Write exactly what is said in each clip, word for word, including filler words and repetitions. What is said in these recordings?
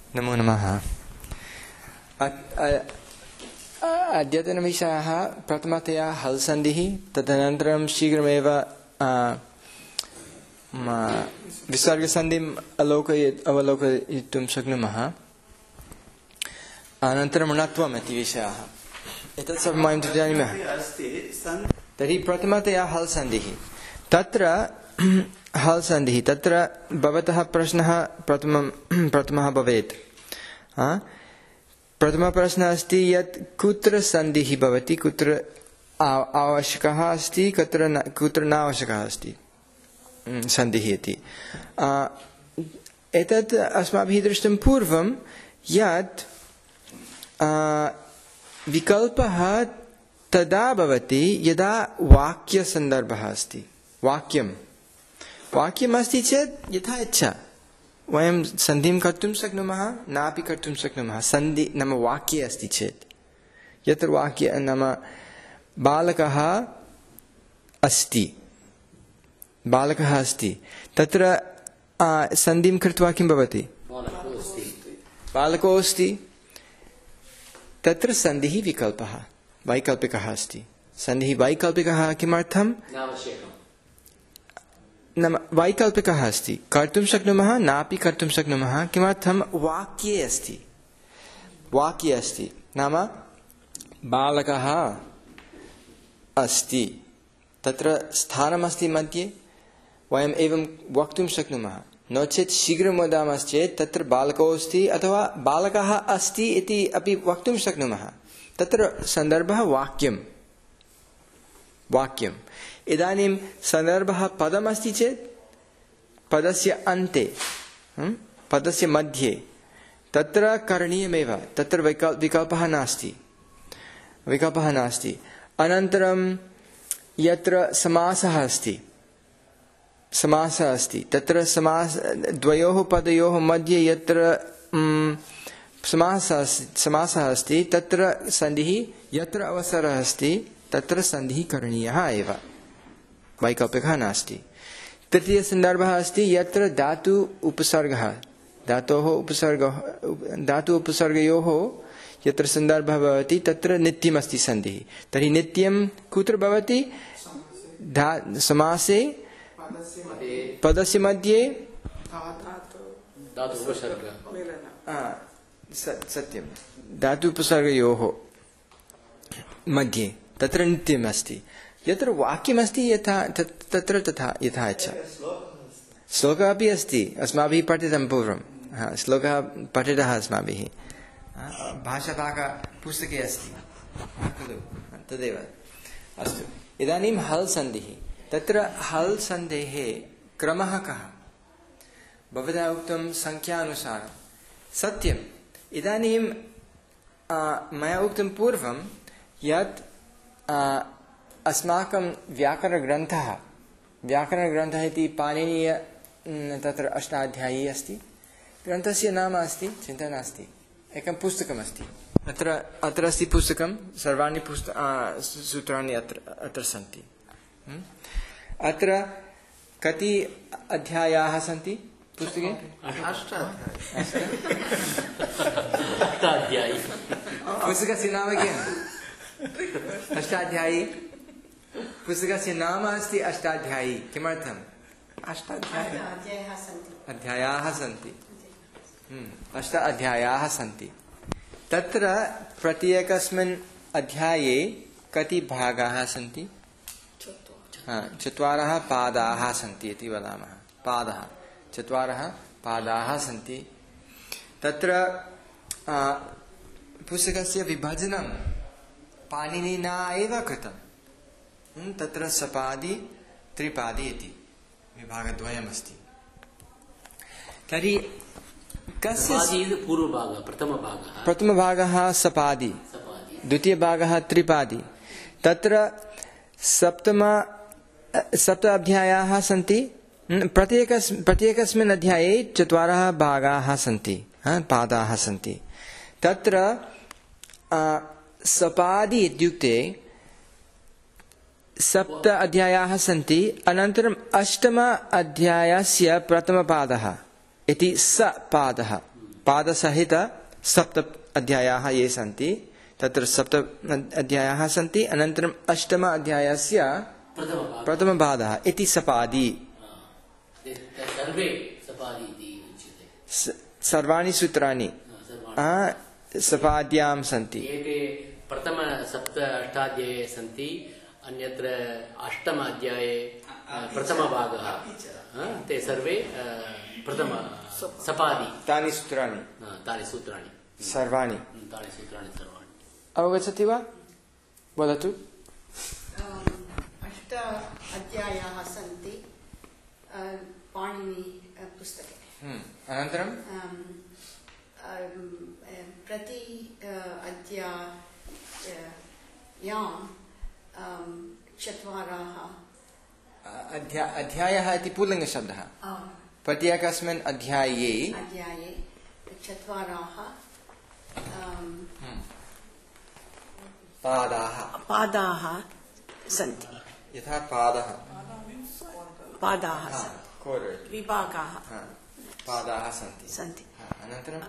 नमो नमः। अद्यतनविषयः प्रथमतया हल् सन्धिः, तदनन्तरं शीघ्रमेव विसर्गसन्धिम् अलोकय अवलोकयितुं शक्नुमः। अनन्तरं णत्वम् इति विषयः। एतत् सर्वं वयं जानीमः। तर्हि प्रथमतया हल् सन्धिः। तत्र हल् सन्धिः तत्र भवतः प्रश्नः प्रथमं प्रथमः भवेत्। प्रथमः प्रश्नः अस्ति यत् कुत्र सन्धिः भवति, कुत्र आवश्यकः अस्ति, कुत्र न कुत्र न आवश्यकः अस्ति सन्धिः इति। एतत् अस्माभिः दृष्टं पूर्वं यत् विकल्पः तदा भवति यदा वाक्यसन्दर्भः अस्ति। वाक्यं वाक्यम् अस्ति चेत् यथा इच्छा वयं सन्धिं कर्तुं शक्नुमः, नापि कर्तुं शक्नुमः। सन्धि नाम वाक्ये अस्ति चेत्, यत्र वाक्ये नाम बालकः अस्ति, बालकः अस्ति, तत्र सन्धिं कृत्वा किं भवति? बालको अस्ति। तत्र सन्धिः विकल्पः, वैकल्पिकः अस्ति। सन्धिः वैकल्पिकः किमर्थं? नाम वैकल्पिकः अस्ति, कर्तुं शक्नुमः, नापि कर्तुं शक्नुमः। किमर्थं? वाक्ये अस्ति, वाक्ये अस्ति। नाम बालकः अस्ति, तत्र स्थानमस्ति मध्ये, वयम् एवं वक्तुं शक्नुमः। नो चेत् शीघ्रं वदामश्चेत् तत्र बालको अस्ति अथवा बालकः अस्ति इति अपि वक्तुं शक्नुमः। तत्र सन्दर्भः वाक्यं, वाक्यम्। इदानीं सन्दर्भः पदमस्ति चेत् पदस्य अन्ते, पदस्य मध्ये, तत्र करणीयमेव। तत्र विकल् विकल्पः नास्ति, विकल्पः नास्ति। अनन्तरं यत्र समासः अस्ति, समासः अस्ति, तत्र समास द्वयोः पदयोः मध्ये यत्र समासः समासः अस्ति, तत्र सन्धिः, यत्र अवसरः अस्ति तत्र सन्धिः करणीयः एव, वैकल्पिकः नास्ति। तृतीयसन्दर्भः अस्ति यत्र धातु उपसर्गः, धातोः उपसर्गः, धातु उपसर्गयोः यत्र सन्दर्भः भवति तत्र नित्यमस्ति सन्धिः। तर्हि नित्यं कुत्र भवति? धा समासे पदस्य मध्ये सत्यं, धातु उपसर्गयोः मध्ये तत्र नित्यम् अस्ति। यत्र वाक्यमस्ति यथा तत्र तथा यथा इच्छा। श्लोकः अपि अस्ति, अस्माभिः पठितं पूर्वं। हा, श्लोकः पठितः अस्माभिः, भाषाभागपुस्तके अस्ति खलु, तदेव। अस्तु, इदानीं हल् सन्धिः। तत्र हल् सन्धेः क्रमः कः? भवता उक्तं सङ्ख्यानुसारं। सत्यम्। इदानीं मया उक्तं पूर्वं यत् अस्माकं व्याकरणग्रन्थः, व्याकरणग्रन्थः इति पाणिनीय तत्र अष्टाध्यायी अस्ति। ग्रन्थस्य नाम अस्ति, चिन्ता नास्ति, एकं पुस्तकमस्ति। अत्र अत्र अस्ति पुस्तकं, सर्वाणि पुस्त सूत्राणि अत्र अत्र सन्ति। अत्र कति अध्यायाः सन्ति पुस्तके? पुस्तकस्य नाम किम्? अष्टाध्यायी। पुस्तकस्य नाम अस्ति अष्टाध्यायी। किमर्थम्? अध्यायाः सन्ति, अष्ट अध्यायाः सन्ति। तत्र प्रत्येकस्मिन् अध्याये कति भागाः सन्ति? चत्वारः पादाः सन्ति इति वदामः। पादः, चत्वारः पादाः सन्ति। तत्र पुस्तकस्य विभजनं पाणिनिना एव कृतं। तत्र सपादि त्रिपादि इति विभागद्वयमस्ति। तर्हि कस्य पूर्वभागः? प्रथमभागः प्रथमभागः सपादि, द्वितीयभागः त्रिपादि। तत्र सप्तम सप्त अध्यायाः सन्ति। प्रत्येकस् प्रत्येकस्मिन् अध्याये चत्वारः भागाः सन्ति, पादाः सन्ति। तत्र सपादि इत्युक्ते सप्त अध्यायाः सन्ति। अनन्तरम् अष्टम अध्यायस्य प्रथमपादः इति स पादः, पादसहित सप्त अध्यायाः ये सन्ति तत्र सप्त अध्यायाः सन्ति अनन्तरम् अष्टम अध्यायस्य प्रथमपादः इति सपादि सर्वे सपादि इति उच्यते सर्वाणि सूत्राणि सपाद्यां सन्ति एते प्रथम सप्त अष्टाध्याये सन्ति अन्यत्र अष्टम अध्याये प्रथमभागः ते सर्वे प्रथम सपादि तानि सूत्राणि तानि सूत्राणि सर्वाणि तानि सूत्राणि सर्वाणि अवगच्छति वा वदतु अष्ट अध्यायाः सन्ति पाणिनि पुस्तके अनन्तरं प्रति अध्यायां चत्वारः अध्यायः इति पुल्लिङ्गशब्दः प्रत्येकस्मिन् अध्याये अध्याये चत्वारः पादाः पादाः सन्ति यथा पादः पादाः विभागाः पादाः सन्ति सन्ति अनन्तरं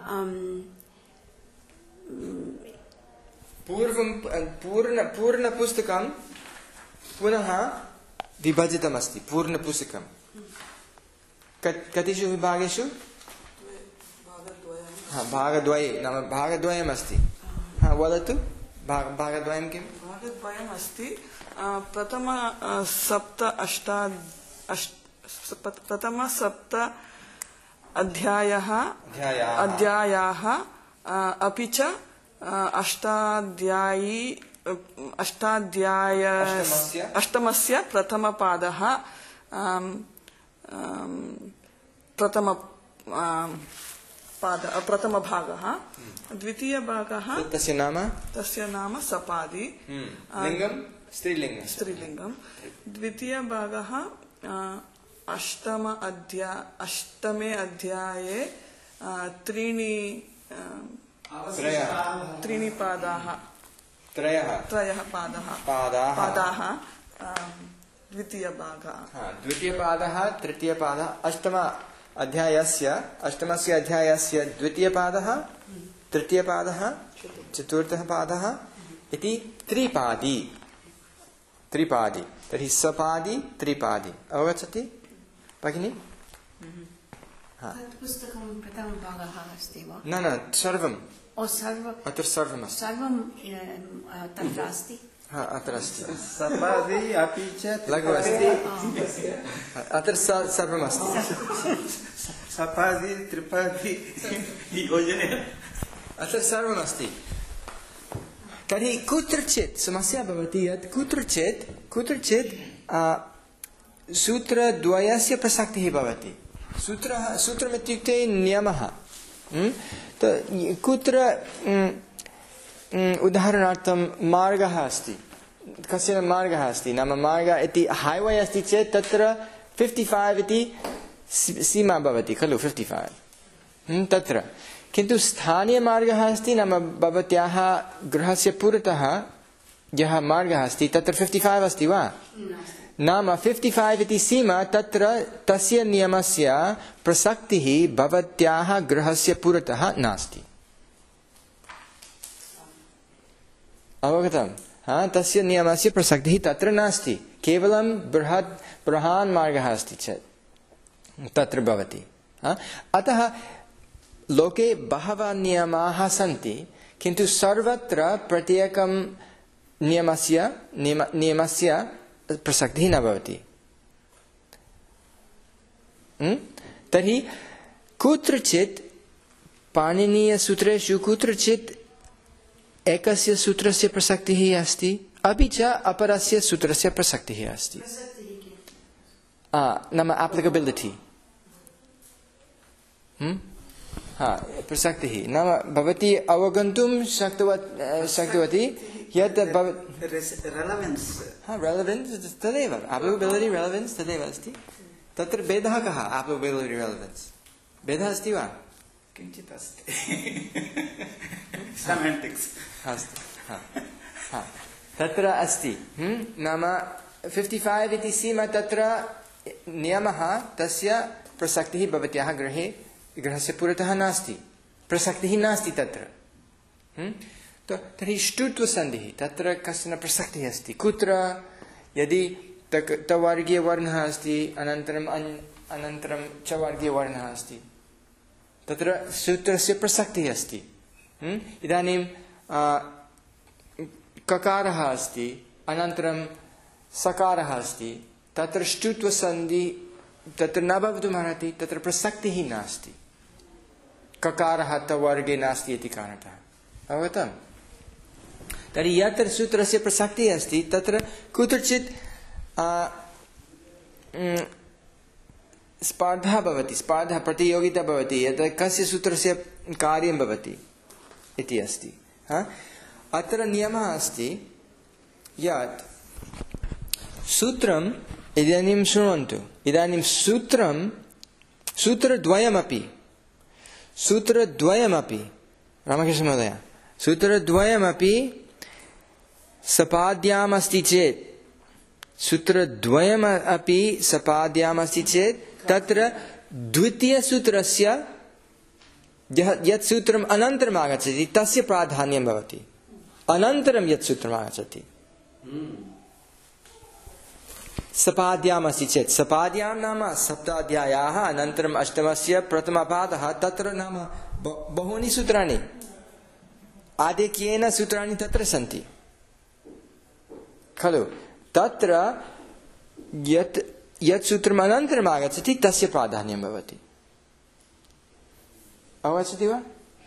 पूर्वं पूर्ण पूर्णपुस्तकं पुनः विभजितमस्ति पूर्णपुस्तकं कतिषु विभागेषु भागद्वये नाम भागद्वयमस्ति वदतु भागद्वयं किं भागद्वयम् अस्ति प्रथम सप्त अष्टा प्रथम सप्त अध्यायः अध्यायाः अपि च अष्टाध्यायी अष्टाध्याय अष्टमस्य प्रथमपादः प्रथम पाद प्रथमभागः द्वितीयभागः तस्य नाम तस्य नाम सपादि लिङ्गं स्त्रीलिङ्गं स्त्रीलिङ्गं द्वितीयभागः अष्टम अध्या अष्टमे अध्याये त्रीणि त्रीणि पादाः त्रयः त्रयः पादः पादाः पादाः द्वितीयभागः द्वितीयपादः तृतीयपादः अष्टम अध्यायस्य अष्टमस्य अध्यायस्य द्वितीयपादः तृतीयपादः चतुर्थः पादः इति त्रिपादी त्रिपादी तर्हि सपादी त्रिपादी अवगच्छति भगिनि पुस्तकं प्रथमभागः अस्ति वा न न सर्वं ओ सर्वं अत्र सर्वमस्ति सर्वं तत्र अस्ति अत्र अस्ति सपादि अपि च लघु अस्ति अत्र सर्वमस्ति सपादि त्रिपादि योजने अत्र सर्वमस्ति तर्हि कुत्रचित् समस्या भवति यत् कुत्रचित् कुत्रचित् सूत्रद्वयस्य प्रसक्तिः भवति सूत्रः सूत्रमित्युक्ते नियमः कुत्र उदाहरणार्थं मार्गः अस्ति कश्चन मार्गः अस्ति नाम मार्गः इति हाईवे अस्ति चेत् तत्र फिफ्टि फैव् इति सीमा भवति खलु फिफ्टि फैव् तत्र किन्तु स्थानीयमार्गः अस्ति नाम भवत्याः गृहस्य पुरतः यः मार्गः अस्ति तत्र फिफ्टि फैव् अस्ति वा नाम फिफ्टि फैव् इति सीमा तत्र तस्य नियमस्य प्रसक्तिः भवत्याः गृहस्य पुरतः नास्ति अवगतं हा तस्य नियमस्य प्रसक्तिः तत्र नास्ति केवलं बृहत् बृहान् मार्गः अस्ति चेत् तत्र भवति अतः लोके बहवः नियमाः सन्ति किन्तु सर्वत्र प्रत्येकं नियमस्य नियम नियमस्य प्रसक्तिः न भवति तर्हि कुत्रचित् पाणिनीयसूत्रेषु कुत्रचित् एकस्य सूत्रस्य प्रसक्तिः अस्ति अपि च अपरस्य सूत्रस्य प्रसक्तिः अस्ति नाम एप्लिकेबिलिटी प्रसक्तिः नाम भवती अवगन्तुं शक्तवती यत् रेलेवेन्स् रेलेवेन्स् तदेव एप्लिकेबिलिटी रेलेवेन्स् तदेव अस्ति तत्र भेदः कः एप्लिकेबिलिटी रेलेवेन्स् भेदः अस्ति वा किञ्चित् अस्ति सेमान्टिक्स् अस्तु तत्र अस्ति नाम फिफ्टि फैव् इति सीमा तत्र नियमः तस्य प्रसक्तिः भवत्याः गृहे गृहस्य पुरतः नास्ति प्रसक्तिः नास्ति तत्र। तो तर्हि ष्टुत्वसन्धिः तत्र कश्चन प्रसक्तिः अस्ति। कुत्र? यदि तक् तवर्गीयवर्णः अस्ति अनन्तरम् अन् अनन्तरं च वर्गीयवर्णः अस्ति, तत्र सूत्रस्य प्रसक्तिः अस्ति। इदानीं ककारः अस्ति अनन्तरं सकारः अस्ति, तत्र ष्टुत्वसन्धि तत्र न भवितुमर्हति, तत्र प्रसक्तिः नास्ति। ककारः तवर्गे नास्ति इति कारणतः। अवगतम्? तर्हि यत्र सूत्रस्य प्रसक्तिः अस्ति तत्र कुत्रचित् स्पर्धा भवति, स्पर्धा प्रतियोगिता भवति, यत् कस्य सूत्रस्य कार्यं भवति इति अस्ति। अत्र नियमः अस्ति यत् सूत्रम् इदानीं शृण्वन्तु, इदानीं सूत्रं सूत्रद्वयमपि सूत्रद्वयमपि रामकृष्णमहोदय सूत्रद्वयमपि सपाद्याम् अस्ति चेत् सूत्रद्वयम् अपि सपाद्याम् अस्ति चेत् तत्र द्वितीयसूत्रस्य यत् सूत्रम् अनन्तरम् आगच्छति तस्य प्राधान्यं भवति, अनन्तरं यत् सूत्रम् आगच्छति। सपाद्याम् अस्ति चेत्, सपाद्यां नाम सप्ताध्यायाः अनन्तरम् अष्टमस्य प्रथमपादः, तत्र नाम बहूनि सूत्राणि आधिक्येन सूत्राणि तत्र सन्ति खलु। तत्र यत् यत् सूत्रम् अनन्तरम् आगच्छति तस्य प्राधान्यं भवति। अवगच्छति वा?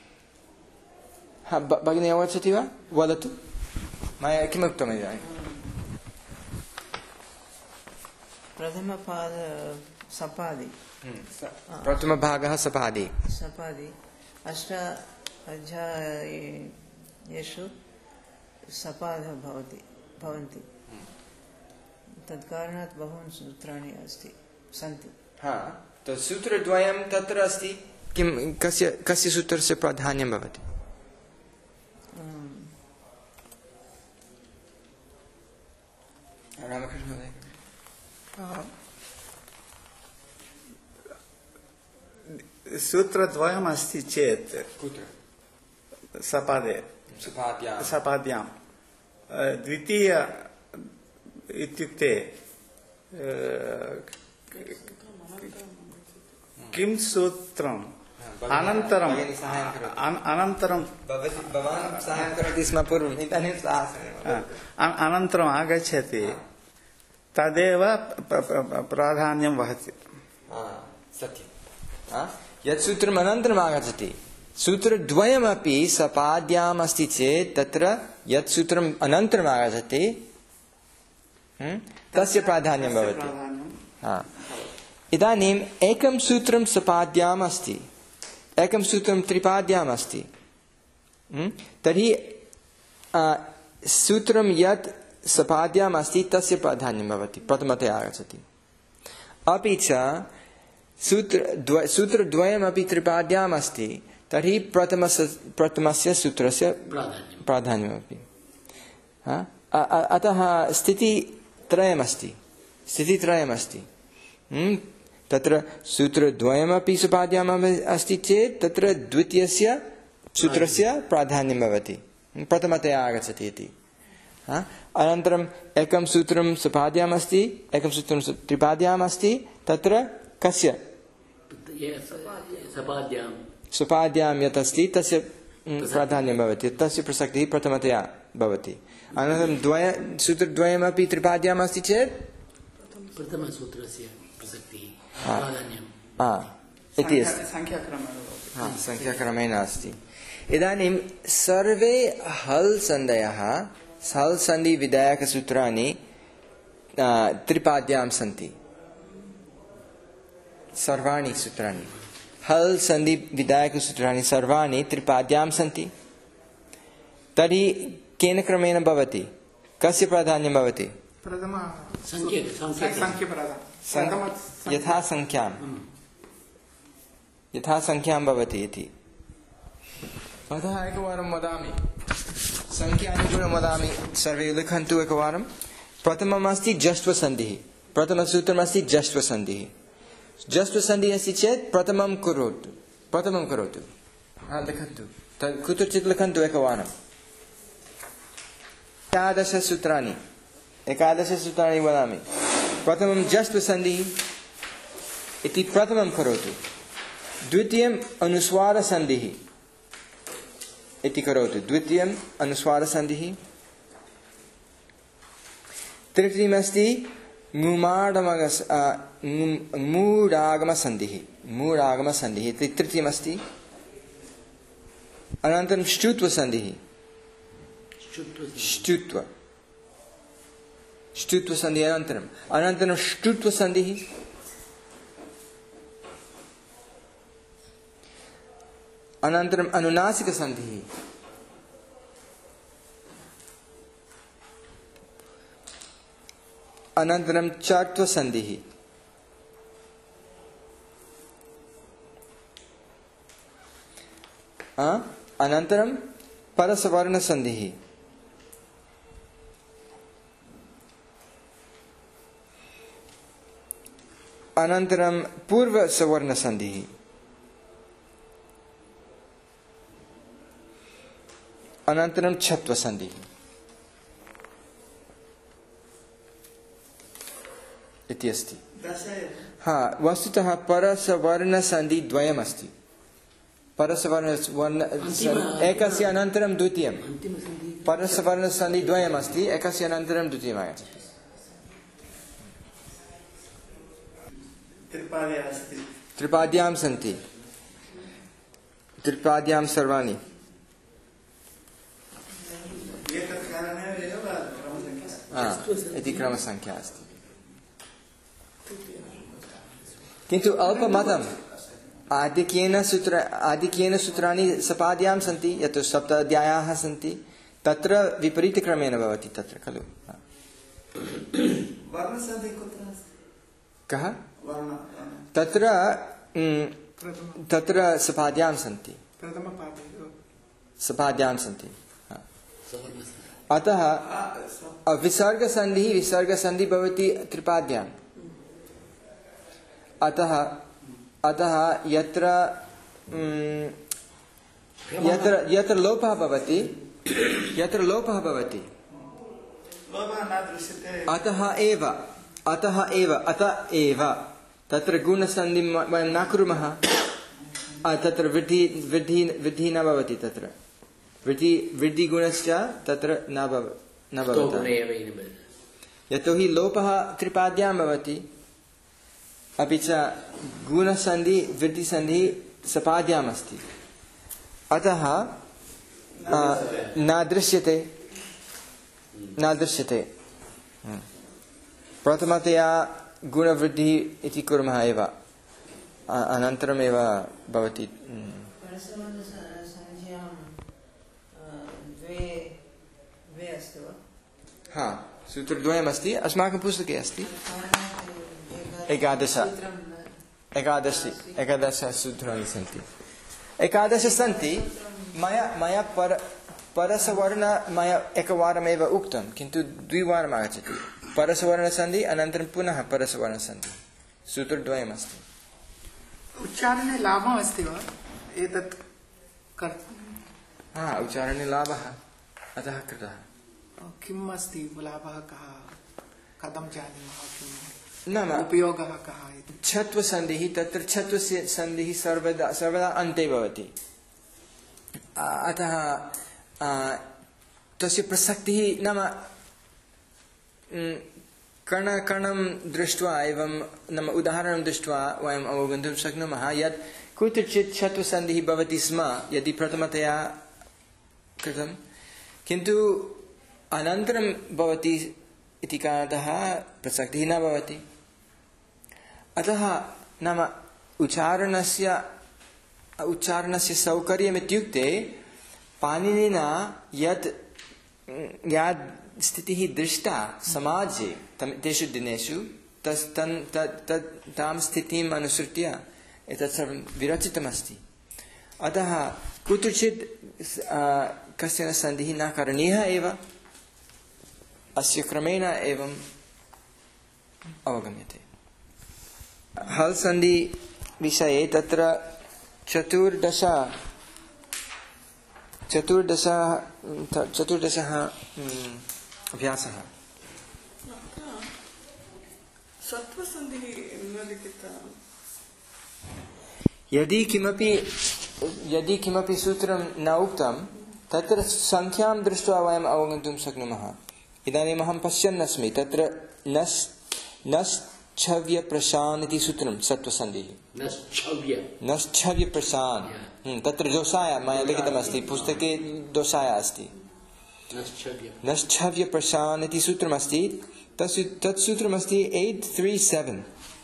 हा भगिनी अवगच्छति वा? वदतु। मया किमुक्तम् इदानीं? प्रथमपाद सपादि, प्रथमभागः सपादि सपादि अष्ट अध्यायेषु सपादः भवति भवन्ति, तत्कारणात् बहूनि सूत्राणि अस्ति सन्ति। हा, तो सूत्रद्वयं तत्र अस्ति। किं कस्य कस्य सूत्रस्य प्राधान्यं भवति? रामकृष्ण महोदय। सूत्रद्वयम् अस्ति चेत् कुत्र? सपादे सपाद्यां सपाद्यां द्वितीय इत्युक्ते किं सूत्रम् अनन्तरम् अनन्तरं भवान् साहाय्यं करोति स्म पूर्वम्, इदानीं अनन्तरम् आगच्छति तदेव प्राधान्यं वहति। सत्यं। यत् सूत्रम् अनन्तरम् आगच्छति, सूत्रद्वयमपि सपाद्याम् अस्ति चेत् तत्र यत् सूत्रम् अनन्तरम् आगच्छति तस्य प्राधान्यं भवति। इदानीम् एकं सूत्रं सपाद्याम् अस्ति, एकं सूत्रं त्रिपाद्याम् अस्ति, तर्हि सूत्रं यत् सपाद्याम् अस्ति तस्य प्राधान्यं भवति, प्रथमतया आगच्छति। अपि च सूत्र सूत्रद्वयमपि त्रिपाद्याम् अस्ति, तर्हि प्रथमस्य प्रथमस्य सूत्रस्य प्राधान्यमपि। अतः स्थितित्रयमस्ति स्थितित्रयमस्ति तत्र सूत्रद्वयमपि सपाद्याम् अस्ति चेत् तत्र द्वितीयस्य सूत्रस्य प्राधान्यं भवति, प्रथमतया आगच्छति इति। अनन्तरम् एकं सूत्रं सपाद्याम् अस्ति, एकं सूत्रं त्रिपाद्याम् अस्ति, तत्र कस्य सपाद्यां यत् अस्ति तस्य प्राधान्यं भवति, तस्य प्रसक्तिः प्रथमतया भवति। अनन्तरं द्वय सूत्रद्वयमपि त्रिपाद्याम् अस्ति चेत् प्रथमसूत्रस्य प्रसक्तिः इति अस्ति, सङ्ख्याक्रमेण अस्ति। इदानीं सर्वे हल् सन्धयः हल् सन्धि विधायकसूत्राणि त्रिपाद्यां सन्ति। सर्वाणि सूत्राणि हल् सन्धि विधायकसूत्राणि सर्वाणि त्रिपाद्यां सन्ति। तर्हि केन क्रमेण भवति? कस्य प्राधान्यं भवति? यथा संख्यां यथा संख्यां भवति इति। अतः एकवारं वदामि, संख्यानुगुणं वदामि, सर्वे लिखन्तु एकवारं। प्रथमम् अस्ति जष्ट्वसन्धिः, प्रथमसूत्रमस्ति जष्ट्वसन्धिः। जष्ट्वसन्धिः अस्ति चेत् प्रथमं करोतु, प्रथमं करोतु। हा लिखन्तु तत् कुत्रचित् लिखन्तु एकवारम् एकादश सूत्राणि एकादश सूत्राणि वदामि प्रथमं जस्त्व सन्धिः इति प्रथमं करोतु द्वितीयम् अनुस्वार सन्धिः इति करोतु द्वितीयम् अनुस्वार सन्धिः तृतीयमस्ति मूढागमस मूढागमसन्धिः मूढागमसन्धिः इति तृतीयमस्ति अनन्तरं ष्टुत्वसन्धिः ष्टुत्व ष्टुत्वसन्धिः अनन्तरम् अनन्तरं ष्टुत्वसन्धिः अनन्तरम् अनुनासिकसन्धिः अनन्तरं चर्त्वसन्धिः अनन्तरं परसवर्णसन्धिः अनन्तरं पूर्वसवर्णसन्धिः अनन्तरं छत्वसन्धिः इति अस्ति हा वस्तुतः परसवर्णसन्धि द्वयमस्ति परसवर्ण एकस्य अनन्तरं द्वितीयं परसवर्णसन्धि द्वयमस्ति एकस्य अनन्तरं द्वितीयम् आगच्छति त्रिपाद्यां सन्ति त्रिपाद्यां सर्वाणि इति क्रमसङ्ख्या अस्ति किन्तु अल्पमतम् आधिक्येन सूत्र आधिक्येन सूत्राणि सपाद्यां सन्ति यत् सप्त अध्यायाः सन्ति तत्र विपरीतक्रमेण भवति तत्र खलु कः तत्र तत्र सपाद्यां सन्ति सपाद्यां सन्ति अतः विसर्गसन्धिः विसर्गसन्धिः भवति त्रिपाद्याम् अतः अतः यत्र यत्र यत्र लोपः भवति यत्र लोपः भवति अतः एव अतः एव अतः एव तत्र गुणसन्धिं वयं न कुर्मः तत्र वृद्धि वृद्धि वृद्धिः न भवति तत्र वृद्धि वृद्धिगुणश्च तत्र न भव न भवति यतोहि लोपः त्रिपाद्यां भवति अपि च गुणसन्धि वृद्धिसन्धि सपाद्याम् अस्ति अतः न दृश्यते न दृश्यते प्रथमतया गुणवृद्धिः इति कुर्मः एव अनन्तरमेव भवति हा सूत्रद्वयमस्ति अस्माकं पुस्तके अस्ति एकादश एकादश एकादश सूत्राणि सन्ति एकादश सन्ति मया मया पर परसवर्ण मया एकवारमेव उक्तं किन्तु द्विवारम् आगच्छति परसवर्णसन्धि अनन्तरं पुनः परसवर्णसन्धि सूत्रद्वयमस्ति उच्चारणे लाभः अस्ति वा एतत् हा उच्चारणे लाभः अतः कृतः किम् अस्ति लाभः कः कथं जानीमः किम् न न उपयोगः कः छत्वसन्धिः तत्र छत्वसन्धिः सर्वदा सर्वदा अन्ते भवति अतः तस्य प्रसक्तिः नाम कणकणं दृष्ट्वा एवं नाम उदाहरणं दृष्ट्वा वयम् अवगन्तुं शक्नुमः यत् कुत्रचित् छत्वसन्धिः भवति स्म यदि प्रथमतया कृतं किन्तु अनन्तरं भवति इति कारणतः प्रसक्तिः न भवति अतः नाम उच्चारणस्य उच्चारणस्य सौकर्यम् इत्युक्ते पाणिनिना यत् या स्थितिः दृष्टा समाजे तेषु दिनेषु तस् तन् तत् तां स्थितिम् अनुसृत्य एतत् सर्वं विरचितमस्ति अतः कुत्रचित् कश्चन सन्धिः न करणीयः एव अस्य क्रमेण एवम् अवगम्यते हल् सन्धि विषये तत्र चतुर्दश चतुर्दश चतुर्दशः अभ्यासः सत्त्वसन्धिः न लिखिता यदि किमपि यदि किमपि सूत्रं न उक्तं तत्र संख्यां दृष्ट्वा वयम् अवगन्तुं शक्नुमः। इदानीम् अहं पश्यन् अस्मि तत्र नस् नश्छव्य प्रशान् इति सूत्रं सत्त्वसन्धिः नश्छव्य नश्छव्य प्रशान् तत्र दोषाय मया लिखितमस्ति पुस्तके दोषाय अस्ति नश्छव्य प्रशान् इति सूत्रमस्ति तत् तत् सूत्रमस्ति एट् थ्री सेवेन्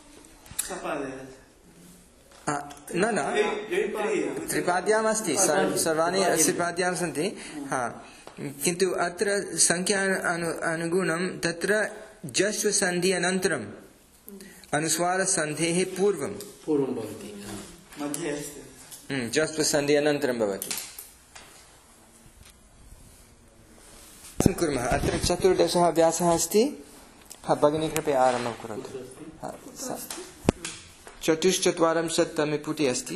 न न त्रिपाद्याम् अस्ति सर्वाणि त्रिपाद्यां सन्ति हा किन्तु अत्र संख्या अनुगुणं तत्र जस्वसन्धि अनन्तरम् अनुस्वारसन्धेः पूर्वं पूर्वं भवति मध्ये अस्ति जस्वसन्धि अनन्तरं भवति। कुर्मः अत्र चतुर्दशः अभ्यासः अस्ति। हा भगिनी कृपया आरम्भं करोतु। चतुश्चत्वारिंशत्तमे पुटे अस्ति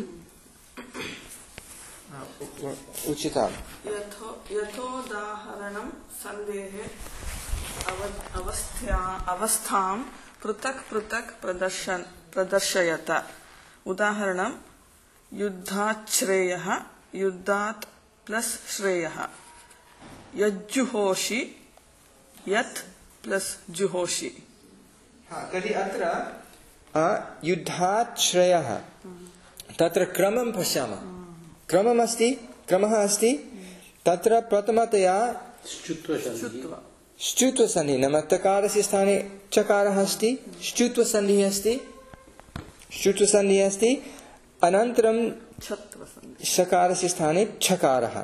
उचिता यथोदाहरणं सन्धेः अवस्था अवस्थां पृथक् पृथक् प्रदर्शन प्रदर्शयत। उदाहरणं युद्धात् श्रेयः युद्धात् प्लस श्रेयः यज्जुहोषि यत् प्लस जुहोषि। तर्हि अत्र युद्धात् श्रेयः तत्र क्रमं पश्यामः। क्रमम् अस्ति क्रमः अस्ति तत्र प्रथमतया श्चुत्वसन्धिः नाम तकारस्य स्थाने चकारः अस्ति श्चुत्वसन्धिः अस्ति श्चुत्वसन्धिः अस्ति अनन्तरं शकारस्य स्थाने छकारः।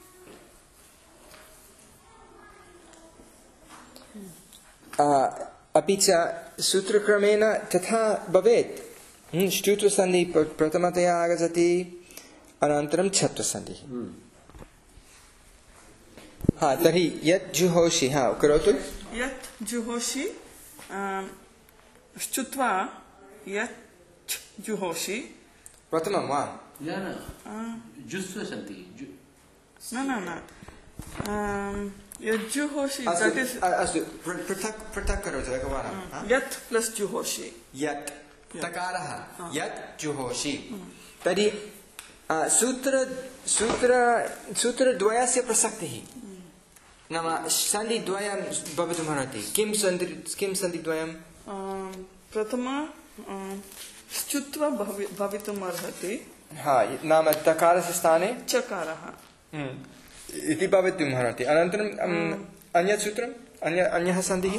अपि च सूत्रक्रमेण तथा भवेत्। श्चुत्वसन्धि प्रथमतया आगच्छति अनन्तरं छत्वसन्धिः। हा तर्हि यत् जुहोषि हा करोतु। यत् जुहोषि श्चुत्वा यत् जुहोषि प्रथमं वा न न जुस्वसन्ति न न न यज्जुहोषि अस्तु पृथक् पृथक् करोतु एकवारं। यत् प्लस जुहोषि यत् तकारः यत् जुहोषि। तर्हि सूत्र सूत्र सूत्रद्वयस्य प्रसक्तिः नाम सन्धिद्वयं भवितुमर्हति। किं सन्धि किं सन्धिद्वयं? प्रथम श्चुत्वा भवितुमर्हति। हा नाम तकारस्य स्थाने चकारः इति भवितुमर्हति। अनन्तरं अन्यत् सूत्रम् अन्य अन्यः सन्धिः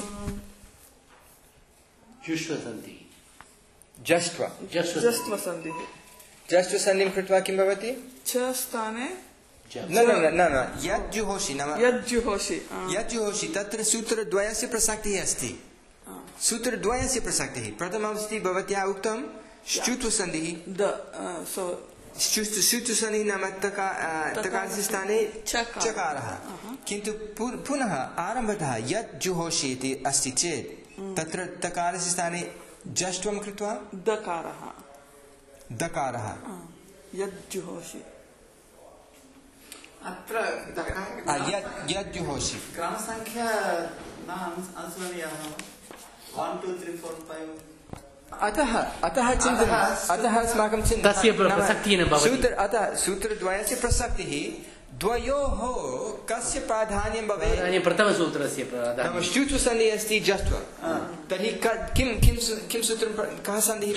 जुष्वसन्धिः जष्ट्वा जस्त्वसन्धिः। जष्ट्वसन्धिं कृत्वा किं भवति? च स्थाने न न न न यत् जुहोषि नाम यत् जुहोषि यत् जुहोषि तत्र सूत्रद्वयस्य प्रसक्तिः अस्ति। सूत्रद्वयस्य प्रसक्तिः प्रथममस्ति भवत्या उक्तं श्चुत्वसन्धिः श्चुत्वसन्धिः नाम तकारस्य स्थाने चकारः। किन्तु पुनः आरम्भतः यत् जुहोषि इति अस्ति चेत् तत्र तकारस्य स्थाने जष्ट्वं कृत्वा दकारः दकारः यत् जुहोषि अत्र यत् यत् जुहोषि क्रमसङ्ख्या न अनुसरणीया one two three four five. अतः अतः चिन्तनम् अतः अस्माकं चिन्तनं तस्य प्रसक्तिः न भवति। सूत्र अतः सूत्रद्वयस्य प्रसक्तिः द्वयोः कस्य प्राधान्यं भवेत्? प्रथमसूत्रस्य प्राधान्यं। श्चुत्वसन्धिः अस्ति जष्ट्व। तर्हि किं किं किं सूत्रं कः सन्धिः?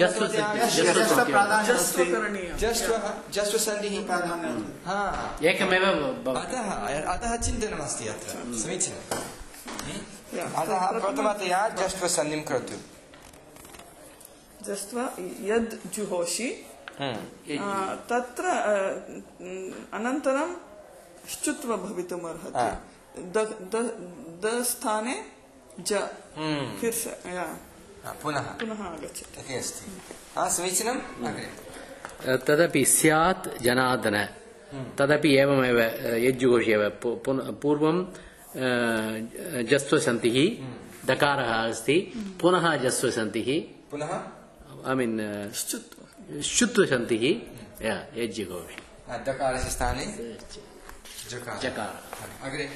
जष्ट्वः जष्ट्वसन्धिः हा एकमेव। अतः अतः चिन्तनमस्ति अत्र समीचीनम्। अतः प्रथमतया जष्ट्वसन्धिं करोतु। जष्ट्वा यद् जुहोषि तत्र अनन्तरं श्चुत्वा भवितुमर्हति। द स्थाने ज फिर से पुनः पुनः आगच्छति इति अस्ति। समीचीनम्। अग्रे तदपि स्यात् जनार्दन तदपि एवमेव यज्जुहोषि एव पूर्वं जस्वसन्धिः दकारः अस्ति पुनः जस्वसन्धिः पुनः ऐ मीन् श्चुत्वसन्धिः यज्जुहोषि दकारस्य स्थाने जकार जकार अग्रे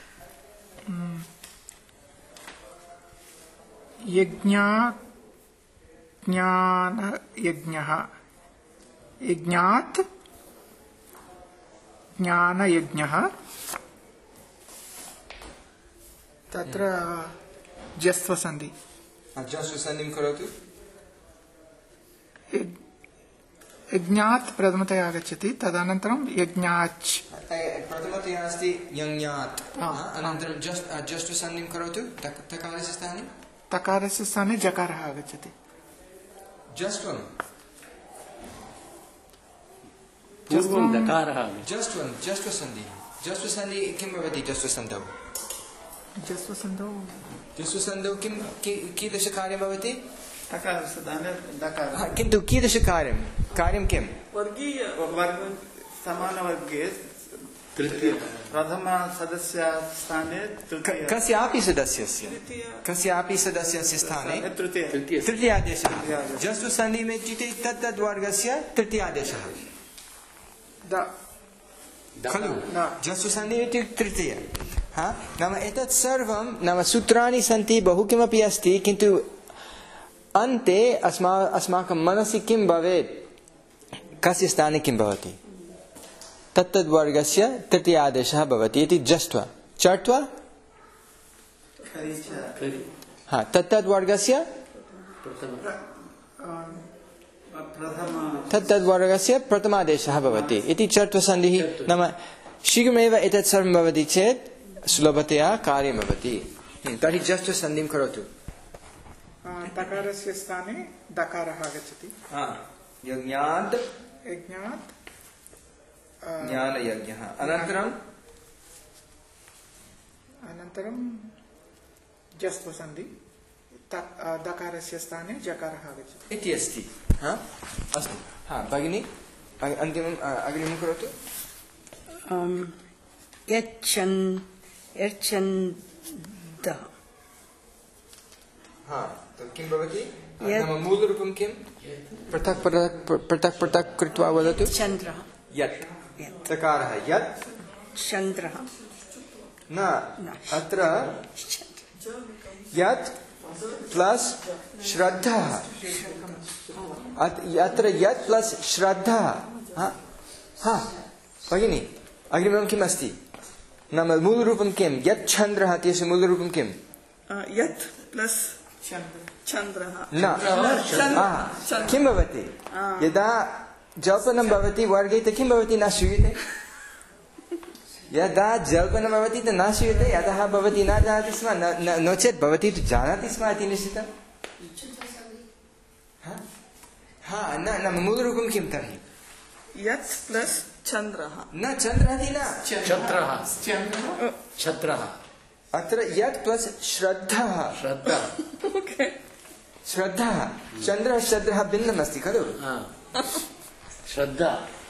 यज्ञा ज्ञान यज्ञः यज्ञात् ज्ञान यज्ञः तत्र जस्व संधि जस्व संधिं करोतु यज्ञात् प्रथमतया आगच्छति तदनन्तरं यज्ञाच् प्रथमतया अस्ति यज्ञात् हा, अनन्तरं जस्ट् जस्ट् संधिं करोतु तक- तकारस्य स्थाने तकारस्य स्थाने जकारः आगच्छति जस्ट्वं पूर्वं दकारः जस्ट्वं जस्ट्व संधि जस्ट्व संधि किं भवति जस्ट्व सन्धौ जस्व संधौ जस्ट्व सन्धौ किं कि- कीदृशकार्यं भवति तकारस्य स्थाने दकारः हा, किन्तु कीदृशकार्यं कार्यं किं वर्गीय वर्ग समानवर्गे तृतीय प्रथम सदस्य स्थाने तृतीय कस्यापि सदस्यस्य तृतीय कस्यापि सदस्यस्य स्थाने तृतीय तृतीय तृतीयादेशः जस्ट्व संधि में इत्युक्ते तत् तद् वर्गस्य तृतीयादेशः द खलु न जस्ट्व संधि इत्युक्ते तृतीय हा नाम एतत् सर्वं नाम सूत्राणि सन्ति बहु किमपि अस्ति किन्तु अन्ते अस्मा अस्माकं मनसि किं भवेत् कस्य स्थाने किं भवति तत्तद्वर्गस्य तृतीयादेशः भवति इति जष्ट्वा चट्वा हा तत्तद्वर्गस्य प्रथम तत्तद्वर्गस्य प्रथमादेशः भवति इति चट्वसन्धिः नाम शीघ्रमेव एतत् सर्वं भवति चेत् सुलभतया कार्यं भवति तर्हि जष्ट्वसन्धिं करोतु तकारस्य स्थाने दकारः आगच्छति यज्ञात् यज्ञात् ज्ञानयज्ञः अनन्तरं अनन्तरं जस्व संधि दकारस्य स्थाने जकारः आगच्छति इति अस्ति हा अस्तु हा भगिनी अन्तिमम् अग्रिमं करोतु यच्छन् यच्छन्दः हा तो किं भवति यत्- नाम मूलरूपं किं पृथक् पृथक् पृथक् पृथक् कृत्वा वदतु चन्द्रः यत् यत् तकारः यत् चन्द्रः न अत्र यत् प्लस श्रद्धः अत्- अत्र यत् प्लस श्रद्धः हा हा भगिनी अग्रिमं किम् अस्ति नाम मूलरूपं किं यत् चन्द्रः इत्यस्य मूलरूपं किं यत् प्लस चन्द्रः न आ, किं भवति यदा जल्पनं भवति वर्गे त किं भवति न श्रूयते यदा जल्पनं भवति त न श्रूयते यतः भवती न जानाति स्म न- न- नो चेत् भवती तु जानाति स्म इति निश्चितं हा? हा न न मूलरूपं किं तर्हि यत् प्लस चन्द्रः न चन्द्रः इति न छत्रः छत्रः अत्र यत् प्लस् श्रद्धः श्रद्धा ओके श्रद्धः चन्द्रः श्रद्धः भिन्नमस्ति खलु हा. श्रद्धा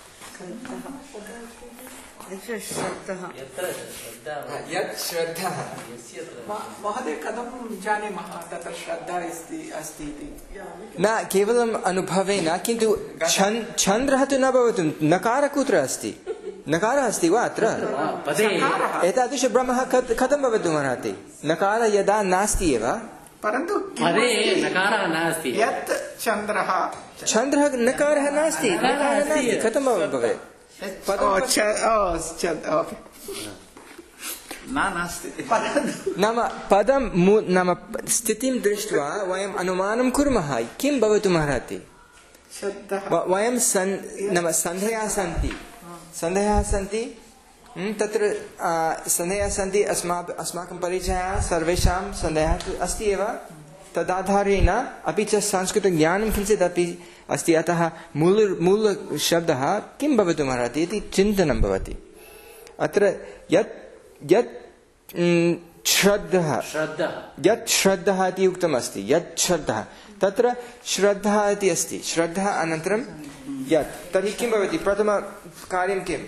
श्रद्धः यत्र श्रद्धा यत् श्रद्धः यस्य महोदय कथं जानीमः तत्र श्रद्धा अस्ति अस्ति इति न केवलम् अनुभवेन किन्तु छन्- चन्द्रः तु न भवतु नकारः कुत्र अस्ति नकारः अस्ति वा अत्र पदे एतादृश ब्रह्मः कथ- कथं भवितुम् अर्हति नकारः यदा नास्ति एव परन्तु पदे नकारः नास्ति यत् चन्द्रः चन्द्रः नकारः नास्ति नकारः नास्ति कथं भवेत् ओ, च- ओ, च- ओके न नास्ति नाम पदं मू- नाम स्थितिं दृष्ट्वा वयम् अनुमानं कुर्मः किं भवितुम् अर्हति श्रद्धः व- वयं सन् नाम सन्धयः सन्ति सन्धयः सन्ति हम्म, तत्र आ, सन्धयः सन्ति अस्मा अस्माकं परिचयः सर्वेषां सन्धयः तु अस्ति एव तदाधारेण अपि च संस्कृतज्ञानं किञ्चित् अपि अस्ति अतः मूल मूलशब्दः किं भवितुम् अर्हति इति चिन्तनं भवति अत्र यत् यत् हम्म, श्रद्धः श्रद्धा यत् श्रद्धः इति उक्तमस्ति यत् श्रद्धः तत्र श्रद्धः इति अस्ति श्रद्धः अनन्तरं यत् तर्हि किं भवति प्रथमकार्यं किम्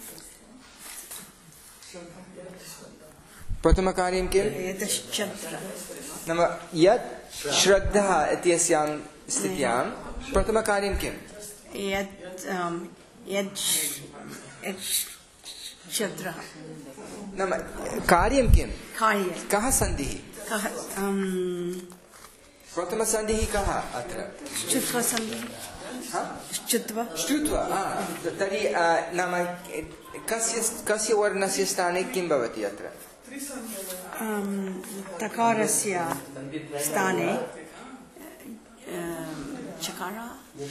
प्रथमकार्यं किम् एतश्चन्द्रः नाम यत् श्रद्धः इत्यस्यां स्थित्यां प्रथमकार्यं किम् यत् अम्, यत् श- यत् श- चन्द्रः नाम कार्यं किं कार्य कः सन्धिः कः प्रथमसन्धिः कः अत्र च्युत्वसन्धिः हा? च्युत्वा च्युत्वा हा, तर्हि अ, नाम कस्य कस्य वर्णस्य स्थाने किं भवति अत्र तकारस्य स्थाने चकारः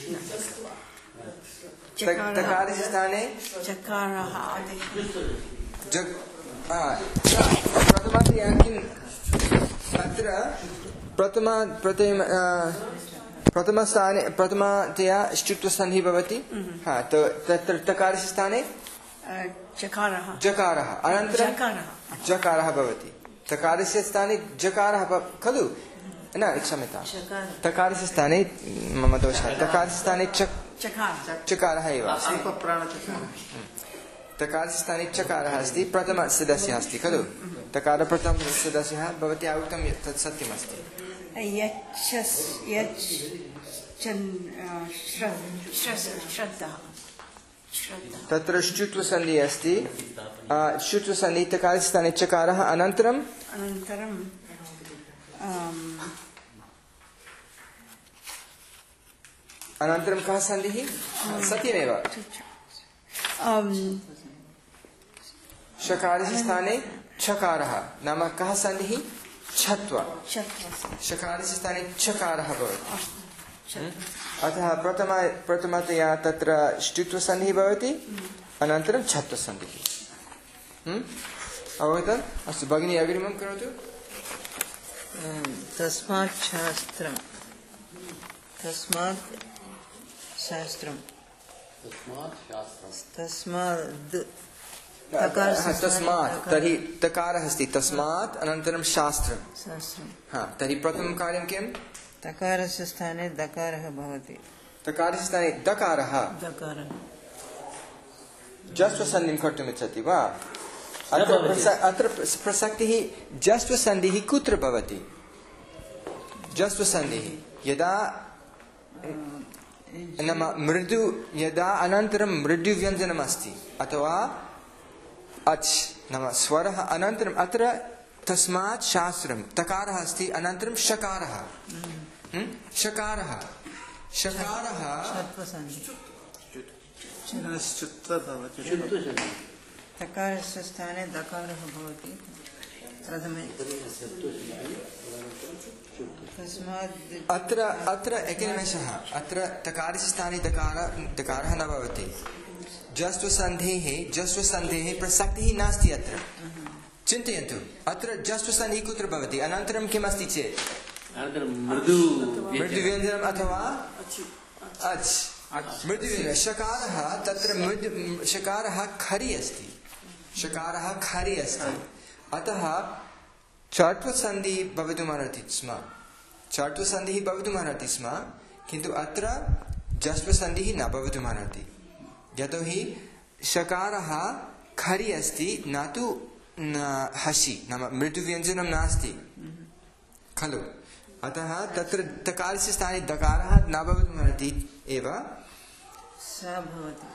तक- तकारस्य स्थाने चकारः जग हा, प्रथमतया किम् अत्र प्रथमा प्रथम अ, प्रथमस्थाने प्रथमतया ष्टुत्वसन्धिः भवति हा तो तत्र तकारस्य स्थाने चकारः जकारः अनन्तरं जकारः जकारः भवति तकारस्य स्थाने जकारः भव- खलु न क्षम्यतां तकारस्य स्थाने मम दोषः तकारस्य स्थाने चक् चकारः चकारः एव अल्पप्राणचकारः तकारस्य स्थाने चकारः अस्ति प्रथमसदस्यः अस्ति खलु तकार प्रथमसदस्यः भवत्या उक्तं यत् तत् सत्यमस्ति यच् यच् श्रद्धः श्रद्धः तत्र ष्टुत्वसन्धिः अस्ति अ, ष्टुत्वसन्धिः तकारस्य स्थाने चकारः अनन्तरं अनन्तरं अनन्तरं कः सन्धिः सत्यमेव शकारस्य स्थाने छकारः नाम कः सन्धिः छत्व शकारस्य स्थाने चकारः भवति अतः प्रथम प्रथमतया तत्र ष्टुत्वसन्धिः भवति अनन्तरं छत्वसन्धिः अवगतम् अस्तु भगिनी अग्रिमं करोतु तस्मात् शास्त्रं तस्मात् शास्त्रं तस्मात् तस्मात् तर्हि तकारः अस्ति तस्मात् अनन्तरं शास्त्रं शास्त्रं हा तर्हि प्रथमं कार्यं किं तकारस्य स्थाने दकारः भवति तकारस्य स्थाने दकारः दकारः जस्वसन्धिं कर्तुम् इच्छति वा अत्र प्रस- अत्र प्रसक्तिः जस्वसन्धिः कुत्र भवति जस्वसन्धिः यदा नाम मृदु यदा अनन्तरं मृदुव्यञ्जनम् अस्ति अथवा अच् नाम स्वरः अनन्तरम् अत्र तस्मात् शास्त्रं तकारः अस्ति अनन्तरं शकारः शकारः शकारः तकारस्य स्थाने दकारः भवति प्रथमे तस्मात् अत्र अत्र एकनिमेषः अत्र तकारस्य स्थाने दकार दकारः न भवति जस्वसन्धेः जस्वसन्धेः प्रसक्तिः नास्ति अत्र चिन्तयन्तु अत्र जस्वसन्धिः कुत्र भवति अनन्तरं किम् अस्ति चेत् मृदु मृदुव्यञ्जनम् अथवा अच् मृदुव्यञ्जनं शकारः तत्र मृदु शकारः खरि अस्ति शकारः खरि अस्ति अतः चट्वसन्धिः भवितुमर्हति स्म चट्वसन्धिः भवितुमर्हति स्म किन्तु अत्र जस्वसन्धिः न भवितुमर्हति यतोहि शकारः खरि अस्ति न तु न हसि नाम मृदुव्यञ्जनं नास्ति खलु अतः तत्र तकारस्य स्थाने दकारः न भवितुमर्हति एव स भवति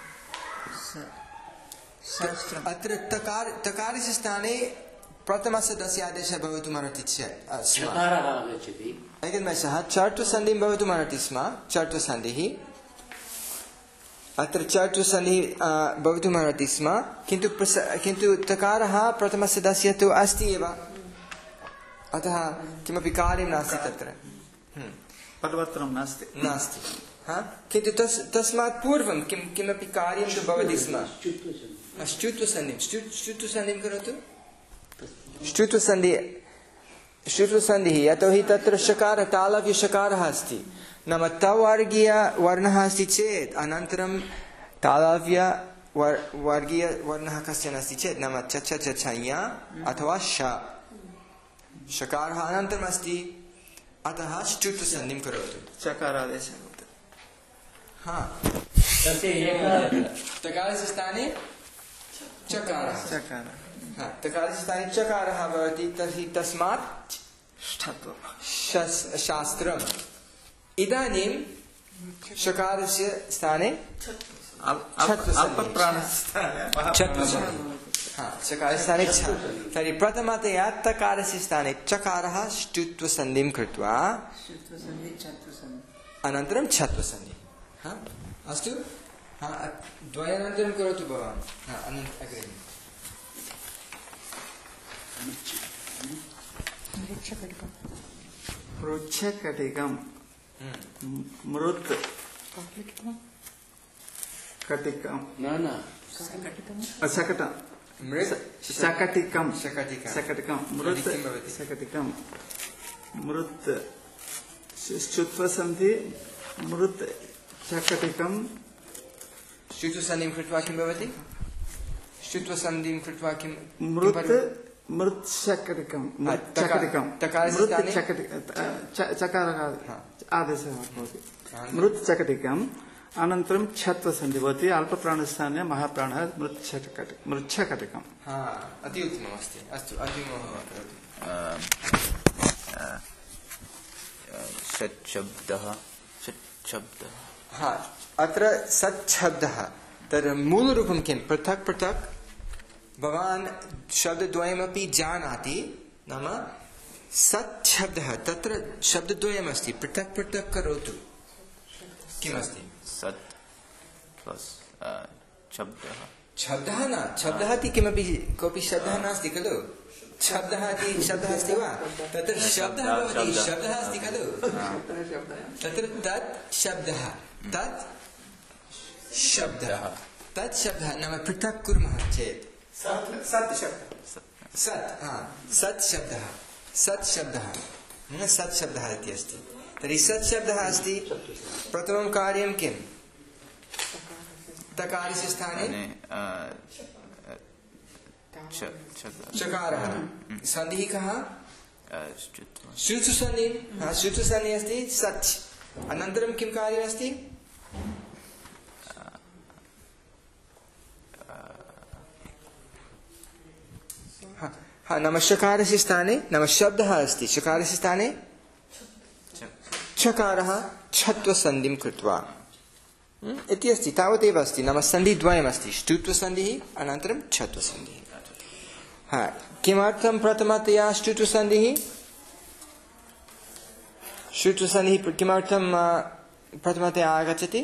शास्त्रम् अत्र तकार तकारस्य स्थाने प्रथमसदस्यादेशः भवितुमर्हति चेत् स्म चकारः आगच्छति एकनिमेषः चट्वसन्धिं भवितुमर्हति स्म चट्वसन्धिः अत्र चट्वसन्धिः भवितुमर्हति स्म किन्तु प्रस- किन्तु तकारः प्रथमसदस्यः तु अस्ति एव अतः किमपि कार्यं नास्ति तत्र परिवर्तनं नास्ति नास्ति हा किन्तु तस् तस्मात् पूर्वं किं किमपि कार्यं तु भवति स्म ष्टुत्वसन्धिं ष्टुत्वसन्धिं करोतु ष्टुत्वसन्धिः ष्टुत्वसन्धिः यतोहि तत्र शकारः तालव्यशकारः अस्ति नाम तवर्गीयवर्णः अस्ति चेत् अनन्तरं तालव्य वर्गीयवर्णः कश्चन अस्ति चेत् नाम च छ छ छ ञ अथवा श शकारः अनन्तरम् अस्ति अतः ष्टुत्वसन्धिं करोतु चकारादेशः हा तस्य एकः तकारस्य स्थाने चकारः चकारः हा तकारस्य स्थाने चकारः भवति तर्हि तस्मात् ष्ठत्वं शस्- शास्त्रम् इदानीं शकारस्य स्थाने हाँ चकारस्थाने छ तर्हि प्रथमतया तकारस्य स्थाने चकारः ष्टुत्वसन्धिं कृत्वा अनन्तरं छत्वसन्धि हाँ अस्तु हाँ द्वयानन्तरं करोतु भवान् हाँ अनन्तरं अग्रे पृच्छकटिकं मृत् कटिकं न न शकट शकटिकं शकटिकं शकटिकं मृत् शकटिकं मृत् श्चुत्वसन्धि मृत् शकटिकं ष्टुत्वसन्धिं कृत्वा किं भवति ष्टुत्वसन्धिं कृत्वा किं मृत् मृत् शकटिकं मृत् शकटिकं मृत् शकटिकं चकारः आदेशः भवति मृत् शकटिकम् अनन्तरं छत्वसन्धि भवति अल्पप्राणस्थाने महाप्राणः मृत् शकटि मृत् शकटिकं हा अति उत्तमम् अस्ति अस्तु अग्रिमः करोतु षट्शब्दः षट्शब्दः हा अत्र सच्छब्दः तर्हि मूलरूपं किं पृथक् पृथक् भवान् शब्दद्वयमपि जानाति नाम सच्छब्दः तत्र शब्दद्वयमस्ति पृथक् पृथक् करोतु किमस्ति सत् प्लस् शब्दः शब्दः न शब्दः इति किमपि कोऽपि शब्दः नास्ति खलु शब्दः इति शब्दः अस्ति वा तत्र शब्दः भवति शब्दः अस्ति खलु तत्र तत् शब्दः तत् शब्दः तत् शब्दः नाम पृथक् कुर्मः चेत् सत् शब्दः सत् हा सत् शब्दः सत् शब्दः सत् शब्दः इति अस्ति तर्हि सत् शब्दः अस्ति प्रथमं कार्यं किं तकारस्य स्थाने चकारः सन्धिः कः श्रुतुसन्धिः हा श्रुतुसन्धिः अस्ति सच् अनन्तरं किं कार्यमस्ति हाँ नाम शकारस्य स्थाने नाम शब्दः अस्ति शकारस्य स्थाने चकारः छत्वसन्धिं कृत्वा इति अस्ति तावदेव अस्ति नाम सन्धिद्वयमस्ति ष्टुत्वसन्धिः अनन्तरं छत्वसन्धिः हाँ किमर्थं प्रथमतया ष्टुत्वसन्धिः ष्टुत्वसन्धिः किमर्थं प्रथमतया आगच्छति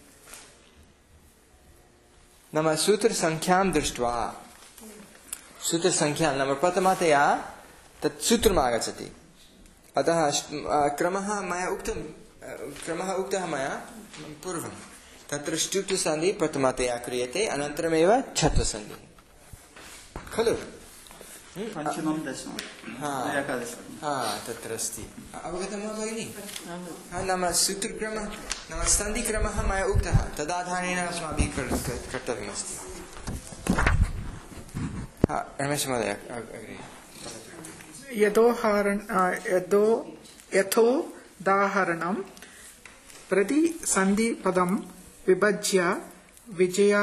नाम सूत्रसङ्ख्यां दृष्ट्वा सूत्रसङ्ख्या नाम प्रथमतया तत् सूत्रम् आगच्छति अतः क्रमः मया उक्तं क्रमः उक्तः मया पूर्वं तत्र ष्टुत्वसन्धिः प्रथमतया क्रियते अनन्तरमेव छत्वसन्धिः खलु पञ्चमं दशमं हा तत्र अस्ति अवगतं वा भगिनि हा नाम सूत्रक्रमः नाम सन्धिक्रमः मया उक्तः तदाधारेण अस्माभिः कर्तव्यमस्ति रमेश महोदय अग्रे यदोदाहरण यदो यथोदाहरणं प्रति सन्धिपदं विभज्य विजया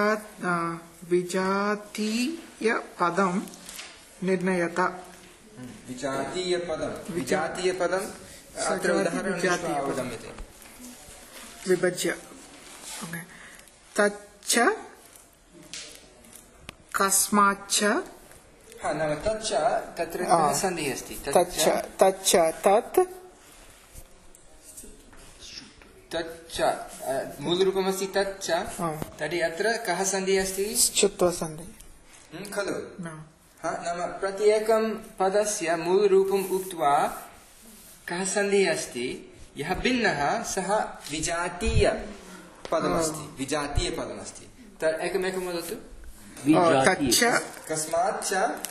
विजातीयपदं निर्णयत विजातीयपदं विजातीयपदं अत्र उदाहरणं विभज्य तच्च कस्माच्च हा नाम तच्च तत्र सन्धिः अस्ति तच्च तच्च तत् तच्च मूलरूपमस्ति तच्च तर्हि अत्र कः सन्धिः अस्ति ष्टुत्वसन्धिः खलु हा नाम प्रत्येकं पदस्य मूलरूपम् उक्त्वा कः सन्धिः अस्ति यः भिन्नः सः विजातीयपदमस्ति विजातीयपदमस्ति तर्हि एकमेकं वदतु कस्माच्च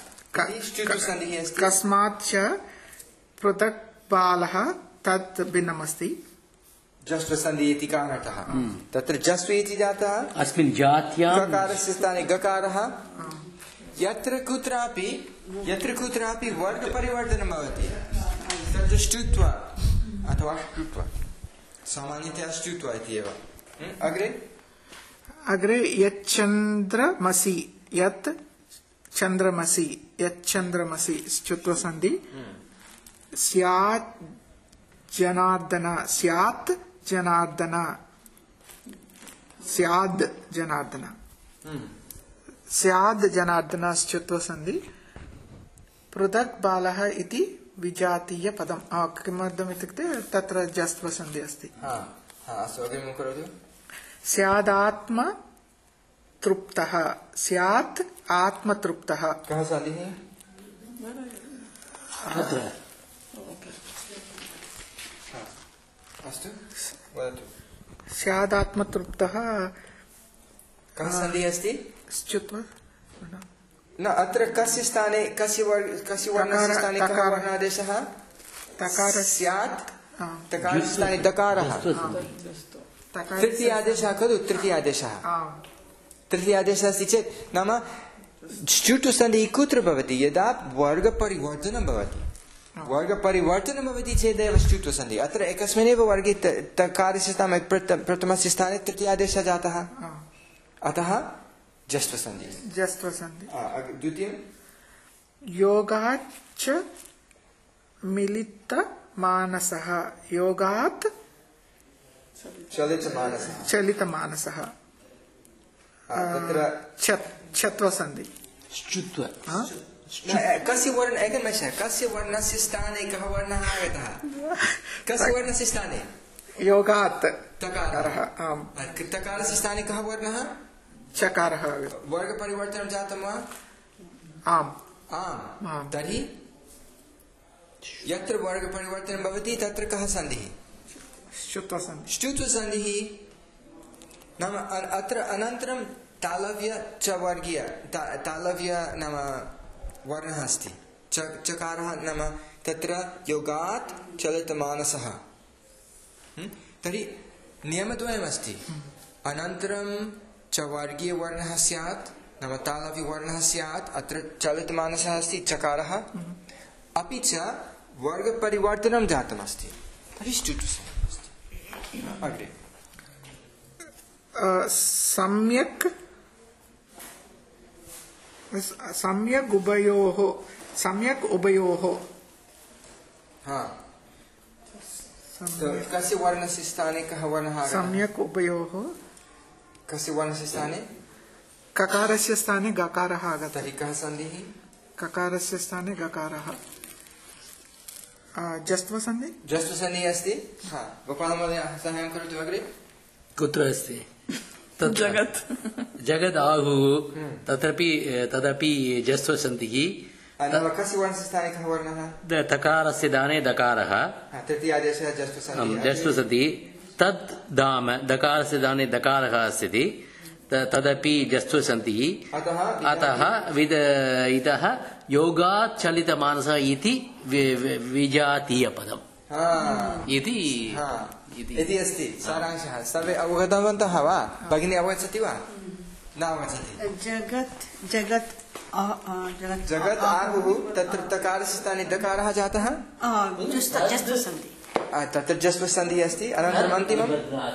कस्माच्च पृथक् बालः तत् भिन्नमस्ति जस्वसन्धिः इति कारणतः तत्र जस्व इति जातः अस्मिन् जात्यां गकारस्य स्थाने गकारः यत्र कुत्रापि यत्र कुत्रापि वर्गपरिवर्तनं भवति तत्र ष्टुत्वा अथवा ष्टुत्वा सामान्यतया ष्टुत्वा इति एव अग्रे अग्रे यच्चन्द्रमसि यत् चन्द्रमसि यच्चन्द्रमसि ष्टुत्वसन्धि स्यात् जनार्दन स्यात् जनार्दन स्याद् जनार्दन स्याद् जनार्दनश्चत्व संधि पृथक् बालः इति विजातीय पदम् किमर्थम् इत्युक्ते तत्र जस्त्व संधि अस्ति स्यादात्म तृप्तः स्यात् आत्मतृप्तः कः संधिः अस्तु वदतु स्यादात्मतृप्तः कः संधिः अस्ति च्युत्व न अत्र कस्य स्थाने कस्य वर्ग कस्य वर्णस्य स्थाने कः वर्णादेशः तकार स्यात् तकारस्य स्थाने दकारः तृतीयादेशः खलु तृतीयादेशः तृतीयादेशः अस्ति चेत् नाम च्युट् संधिः कुत्र भवति यदा वर्गपरिवर्तनं भवति वर्गपरिवर्तनं भवति चेदेव च्युट् संधिः अत्र एकस्मिन्नेव वर्गे तकारस्य स्थाने प्रथमस्य स्थाने तृतीयादेशः जातः अतः जस्त्व संधि जस्त्व संधि द्वितीयं योगाच्च मिलित मानसः योगात् चलित मानसः चलित मानसः तत्र छत्व संधि च्युत्व कस्य वर्ण एकनिमेषः कस्य वर्णस्य स्थाने कः वर्णः आगतः कस्य वर्णस्य स्थाने योगात् तकारः आम् तकारस्य स्थाने कः वर्णः चकारः वर्गपरिवर्तनं जातं वा आम् आम् तर्हि यत्र वर्गपरिवर्तनं भवति तत्र कः संधिः च्युत्व संधि च्युत्व संधिः नाम अत्र अनन्तरं तालव्य च वर्गीय तालव्य नाम वर्णः अस्ति चकारः नाम तत्र योगात् चलितमानसः तर्हि नियमद्वयमस्ति अनन्तरं च वर्गीय वर्णः स्यात् नाम तालव्य वर्णः स्यात् अत्र चलितमानसः अस्ति चकारः अपि च वर्गपरिवर्तनं जातमस्ति तर्हि च्युत्व संधिः अस्ति अग्रे सम्यक् सम्यक् उभयोः सम्यक् उभयोः कस्य वर्णस्य स्थाने कः वर्णः सम्यक् उभयोः कस्य वर्णस्य स्थाने ककारस्य स्थाने गकारः आगतः तर्हि कः संधिः ककारस्य स्थाने गकारः जस्त्व संधि जस्त्व संधिः अस्ति गोपालमहोदय साहाय्यं करोतु अग्रे कुत्र अस्ति जगत् जगत् आहुः तत्रापि तदपि जस्त्व संधिः कस्य वर्णस्य स्थाने कः वर्णः तकारस्य दाने दकारः तृतीयादेशः जस्त्व संधिः जस्त्व संधिः तद् दाम दकारस्य दाने दकारः अस्ति तदपि जस्त्व संधिः अतः विद इतः योगात् चलितमानसः इति विजातीयपदम् इति इति अस्ति सारांशः सर्वे अवगतवन्तः वा भगिनी अवगच्छति वा न अवगच्छति जगत् जगत् जगत् आहुः तत्र तकारस्य स्थाने दकारः जातः जस्त्व संधि तत्र जस्त्व संधिः अस्ति अनन्तरम् अन्तिमं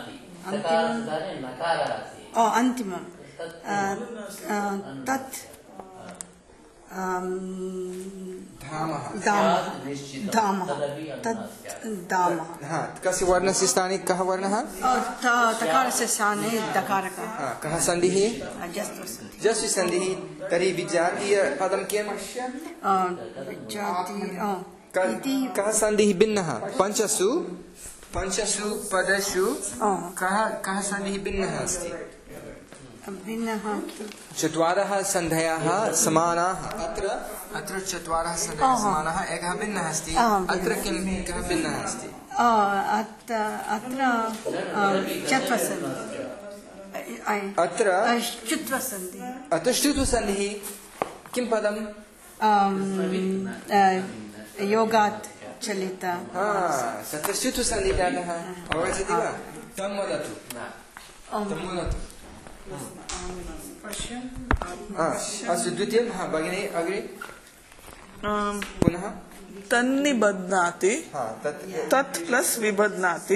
अन्तिमं तत् धामः धामः तत् धामः कस्य वर्णस्य स्थाने कः वर्णः तकारस्य स्थाने दकारः कः संधिः जस्त्व संधि जस्त्व संधिः तर्हि विजातीयपदं किं कः संधिः भिन्नः पञ्चसु पञ्चसु पदेषु कः कः संधिः भिन्नः अस्ति भिन्नः चत्वारः सन्धयः समानाः अत्र अत्र चत्वारः सन्धयः समानाः एकः भिन्नः अस्ति अत्र किं कः भिन्नः अस्ति अत्र चत्व संधि अत्र च्युत्व संधि अत्र च्युत्व संधिः किं पदं योगात् चलित तत्र च्युत्व संधिः जातः अवगच्छति वा तं वदतु तं वदतु अस्तु द्वितीयं भगिनी अग्रे पुनः तन्निबध्नाति तत् प्लस् विबध्नाति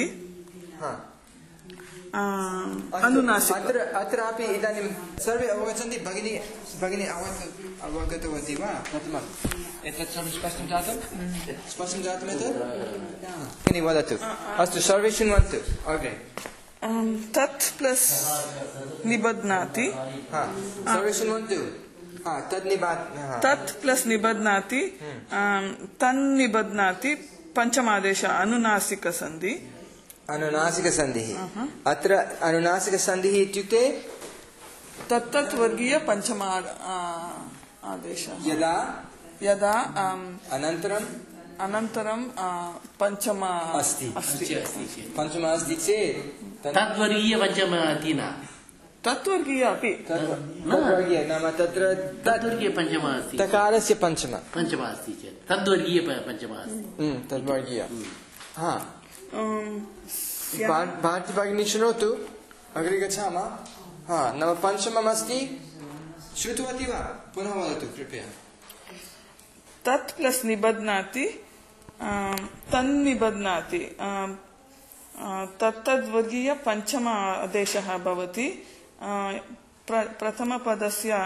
अनुनासिक अत्र अत्रापि इदानीं सर्वे अवगच्छन्ति भगिनी भगिनी अवगतवती वा प्रथमम् एतत् सर्वं स्पष्टं जातं स्पष्टं जातम् एतत् भगिनी वदतु अस्तु सर्वे शृण्वन्तु अग्रे तत् प्लस निबध्नाति हाँ सर्वे शृण्वन्तु हाँ तद् निबात् हाँ तत् प्लस निबध्नाति तन्निबध्नाति पंचमादेश अनुनासिक संधि अनुनासिक संधिः अत्र अनुनासिक संधिः इत्युक्ते तत्तत् वर्गीय पंचमा आदेशः यदा यदा अनन्तरं अनन्तरं पंचमा अस्ति अस्ति पञ्चमः अस्ति चेत् तद्वर्गीय पञ्चम इति न तत्वर्गीय अपि तद्वर्गीय नाम तत्र तद्वर्गीय पञ्चम अस्ति तकारस्य पञ्चम पञ्चम अस्ति चेत् तद्वर्गीय पञ्चम अस्ति तद्वर्गीय हा भारती भगिनी शृणोतु अग्रे गच्छामः हा नाम पञ्चमम् अस्ति श्रुतवती वा पुनः वदतु कृपया तत् प्लस निबध्नाति तन्निबध्नाति तत्तद्वर्गीय पञ्चम आदेशः भवति प्रथमपदस्य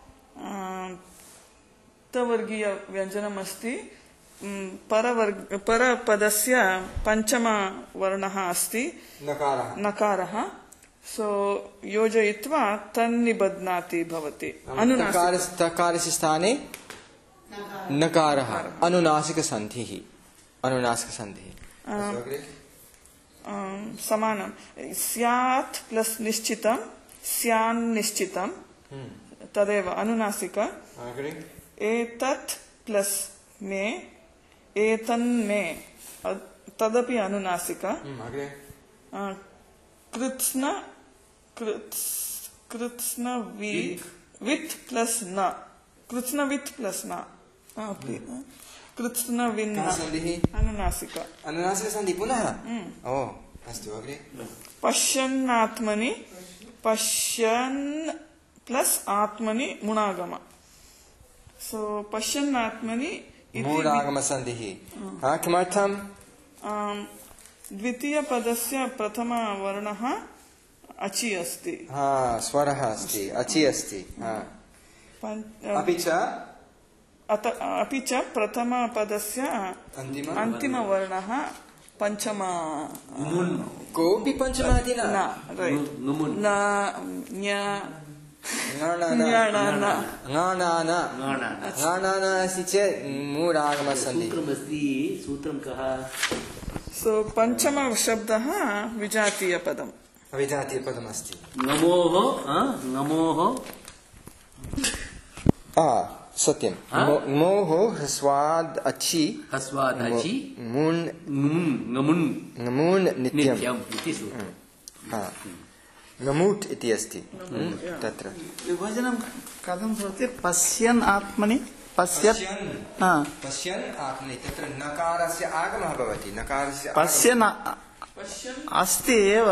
तवर्गीय व्यञ्जनम् अस्ति परवर्ग परपदस्य पञ्चम वर्णः अस्ति नकारः नकारः सो योजयित्वा तन्निबध्नाति भवति तकारस्य स्थाने नकारः अनुनासिक संधिः अनुनासिक संधिः समानं स्यात् प्लस निश्चितं स्यान् निश्चितं तदेव अनुनासिक एतत् प्लस मे एतन्मे तदपि अनुनासिक कृत्स्न कृत्स्न वित् प्लस न कृत्स्न वित् प्लस न कृत्स्न विन्न अनुनासिक अनुनासिक संधि पुनः ओ अस्तु अग्रे पश्यन्नात्मनि पश्यन् प्लस आत्मनि मुणागम सो पश्यन्नात्मनि मूढागम संधिः हा किमर्थं द्वितीय पदस्य प्रथम वर्णः अचि अस्ति हा स्वरः अस्ति अचि अस्ति हा अपि च अपि च प्रथम पदस्य अन्तिम वर्णः पञ्चम कोऽपि पञ्चमादि न न अस्ति चेत् मूढागम संधि सूत्रं कः सो पञ्चम शब्दः विजातीयपदम् विजातीयपदमस्ति नमोः नमोः सत्यं मोः ह्रस्वाद् अच्छि ह्रस्वाद् अच्छि मुन् नमुन् नमून् नित्यम् इति सूत्रम् नमूट् इति अस्ति तत्र विभजनं कथं भवति पश्यन् आत्मनि पश्यत् पश्यन् आत्मनि तत्र नकारस्य आगमः भवति नकारस्य पश्यन् अस्ति एव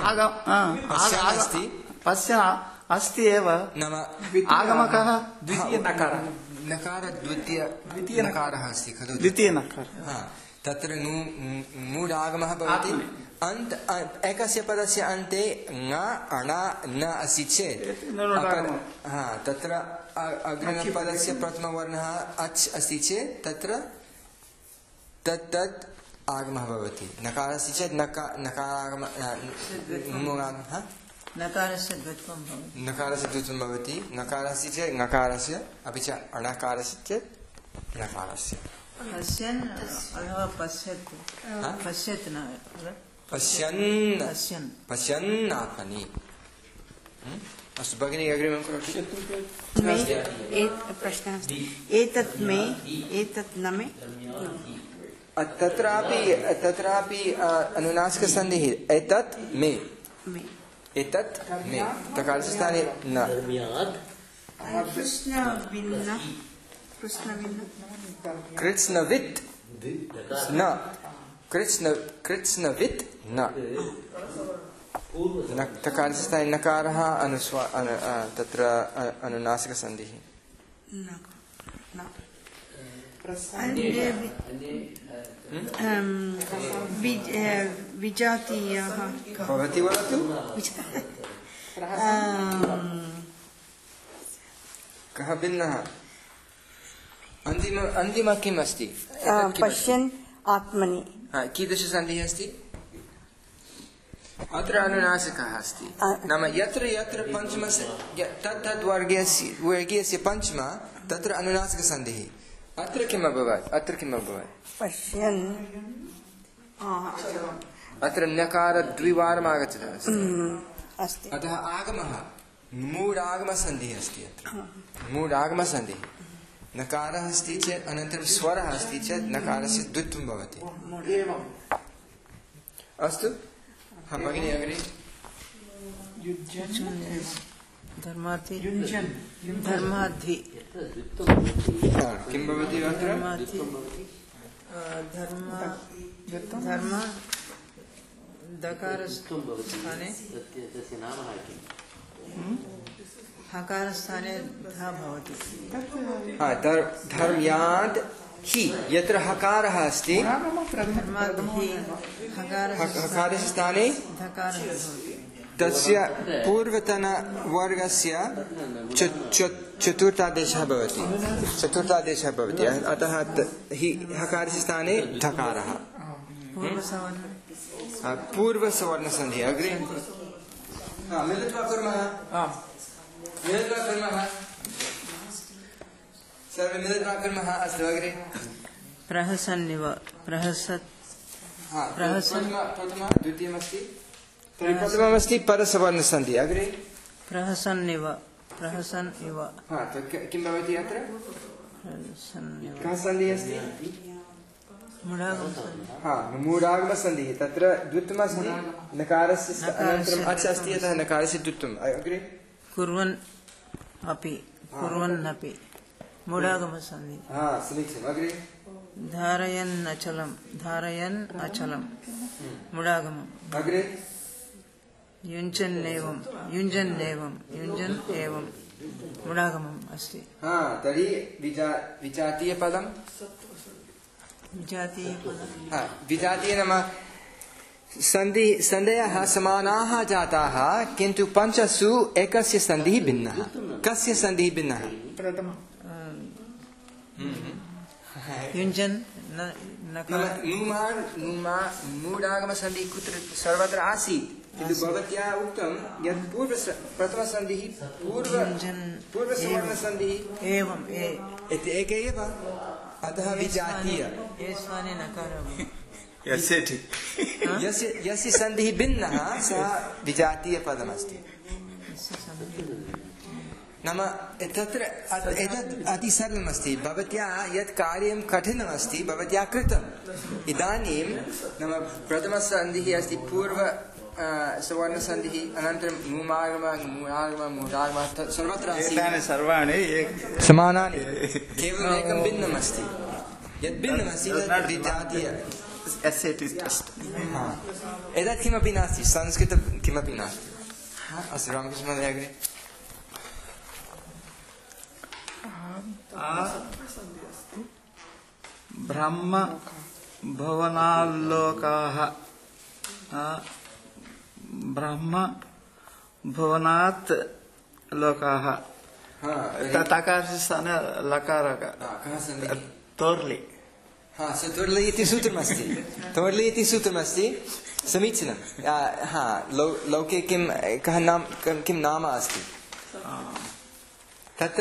अस्ति पश्यन् अस्ति एव नाम आगमकः द्वितीय नकारः नकार द्वितीय द्वितीय नकारः अस्ति खलु द्वितीय नकारः तत्र मूढागमः भवति अन्त एकस्य पदस्य अन्ते ङ अण न अस्ति चेत् हा तत्र अग्रिमपदस्य प्रथमवर्णः अच् अस्ति चेत् तत्र तत् तत् आगमः भवति नकारस्य चेत् नकारागम नकारस्य द्वित्वं भवति नकारस्य द्वित्वं भवति नकारस्य चेत् नकारस्य अपि च अणकारस्य चेत् नकारस्य पश्यन् अथवा पश्यत् पश्यत् न पश्यन् पश्यन् पश्यन् आत्मनि अस्तु भगिनी अग्रिमं करोतु प्रश्नः अस्ति एतत् मे एतत् न मे तत्रापि तत्रापि अनुनासिकसन्धिः एतत् मे एतत् मे तकारस्य स्थाने न कृष्णविन्न कृष्णविन्न कृत्स्नवित् न कृत्स्न कृत्स्नवित् न तकारस्य स्थाने नकारः अनुस्वा तत्र अनुनासिकसन्धिः विजातीयः भवति वदतु कः भिन्नः अन्तिम अन्तिमः किम् अस्ति पश्यन् आत्मनि कीदृशसन्धिः अस्ति अत्र अनुनासिकः अस्ति नाम यत्र यत्र पञ्चमस्य तत् तद् वर्गस्य वर्गीयस्य पञ्चम तत्र अनुनासिकसन्धिः अत्र किम् अभवत् अत्र किम् अभवत् पश्यन् अत्र नकार द्विवारम् आगच्छति अस्ति अतः आगमः मूढागमसन्धिः अस्ति अत्र मूढागमसन्धिः नकारः अस्ति चेत् अनन्तरं स्वरः अस्ति चेत् नकारस्य द्वित्वं भवति अस्तु हाँ भगिनी अग्रे धर्माधि धर्माधि किं भवति अत्र धर्म धर्म दकारस्थाने हकारस्थाने धा भवति हाँ धर्म्याद् हि यत्र हकारः अस्ति हकारस्य स्थाने तस्य पूर्वतनवर्गस्य चतुर्थादेशः भवति चतुर्थादेशः भवति अतः हि हकारस्य स्थाने धकारः पूर्वसवर्णसन्धिः अग्रे मिलित्वा कुर्मः मिलित्वा कुर्मः सर्वे मिलित्वा कुर्मः अस्तु अग्रे प्रहसन्निव प्रहसत् प्रहसन् प्रथमः द्वितीयमस्ति प्रथममस्ति परसवर्णसन्धिः अग्रे प्रहसन्निव प्रहसन् इव हा किं भवति अत्र कः सन्धिः अस्ति हा मूढागमसन्धिः तत्र द्वित्वमस्ति नकारस्य अनन्तरम् अच् अस्ति अतः नकारस्य द्वित्वम् अग्रे कुर्वन् अपि कुर्वन्नपि मूढागमसन्धिः हा समीचीनम् अग्रे धारयन् अचलं धारयन् अचलं मूढागमम् अग्रे युञ्जन् एवं युञ्जन् एवं युञ्जन् एवं मूढागमम् अस्ति हा तर्हि विजा विजातीयपदं विजातीयपदं हा विजातीय नाम सन्धि सन्धयः समानाः जाताः किन्तु पञ्चसु एकस्य सन्धिः भिन्नः कस्य सन्धिः भिन्नः प्रथम युञ्जन् मूढागमसन्धिः कुत्र सर्वत्र आसीत् किन्तु भवत्या उक्तं यत् पूर्व प्रथमसन्धिः पूर्व पूर्वसवर्णसन्धिः एवं इति एक एव अतः विजातीय एस्वाने नकारः यस्य यस्य यस्य सन्धिः भिन्नः सः विजातीयपदमस्ति नाम तत्र एतत् अतिसरलमस्ति भवत्या यत् कार्यं कठिनमस्ति भवत्या कृतम् इदानीं नाम प्रथमसन्धिः अस्ति पूर्व सवर्णसन्धिः अनन्तरं मूमागम मूढागम मूढागम सर्वत्र एतानि सर्वाणि समानानि केवलम् एकं भिन्नमस्ति यत् भिन्नमस्ति तत् विजातीय एतत् किमपि नास्ति संस्कृतं किमपि नास्ति अस्तु रामकृष्णमहोदय अग्रे ब्रह्म भुवनाल्लोकाः ब्रह्म भुवनात् लोकाः तकारस्थाने लकारः तोर्लि हा तोर्लि इति सूत्रमस्ति तोर्लि इति सूत्रमस्ति समीचीनं हा लोके किं कः नाम किं नाम अस्ति तत्र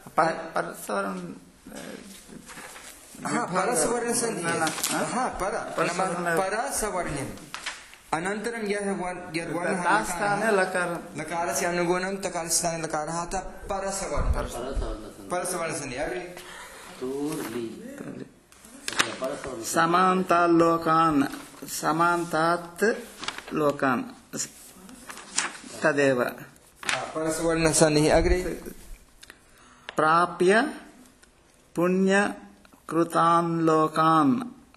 परसवर्ण्यम् अनन्तरं यः यद् वर्णः लकारस्य अनुगुणं तकारस्य स्थाने लकारः अतः परसवर्णः परसवर्णसन्धिः अग्रे समान्ताल्लोकान् समान्तात् लोकान् तदेव परसवर्णसन्धिः अग्रे प्राप्य पुण्यकृतान् लोकान्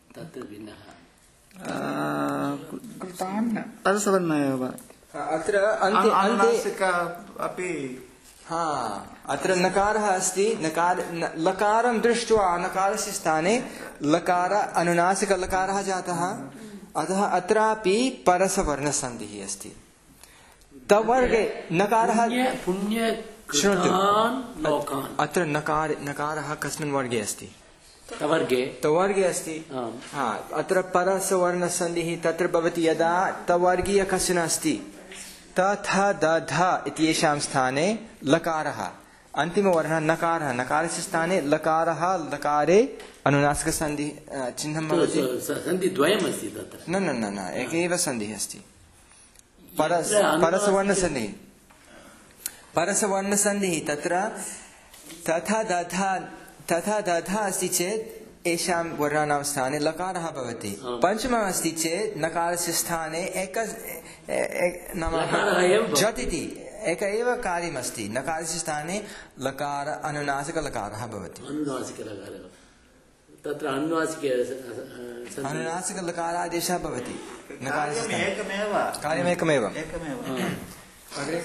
परसवर्ण एव अत्र अन्ते अपि हा अत्र नकारः अस्ति नकार लकारं दृष्ट्वा नकारस्य स्थाने लकार अनुनासिकलकारः जातः अतः अत्रापि परसवर्णसन्धिः अस्ति तवर्गे नकारः शृणोतु अत्र नकार नकारः कस्मिन् वर्गे अस्ति तवर्गे तवर्गे अस्ति आम्। हा अत्र परसवर्णसन्धिः तत्र भवति यदा तवर्गीय कश्चन अस्ति तथा दधा इत्येषां स्थाने लकारः अन्तिमवर्णः नकारः नकारस्य स्थाने लकारः लकारे अनुनासिकसन्धिः चिह्नं भवति सन्धिद्वयमस्ति तत्र न न न न एकैव सन्धिः अस्ति परस परसवर्णसन्धिः परसवर्णसन्धिः तत्र तथा दधा तथा दधा अस्ति चेत् एषां वर्णानां स्थाने लकारः भवति पञ्चमम् अस्ति चेत् नकारस्य स्थाने एक नाम झट् इति एक एव कार्यमस्ति नकारस्य स्थाने लकार अनुनासिकलकारः भवति अनुनासिकलकारः तत्र अनुनासिक अनुनासिकलकारादेशः भवति नकारस्य स्थाने एकमेव कार्यमेकमेव एकमेव अग्रे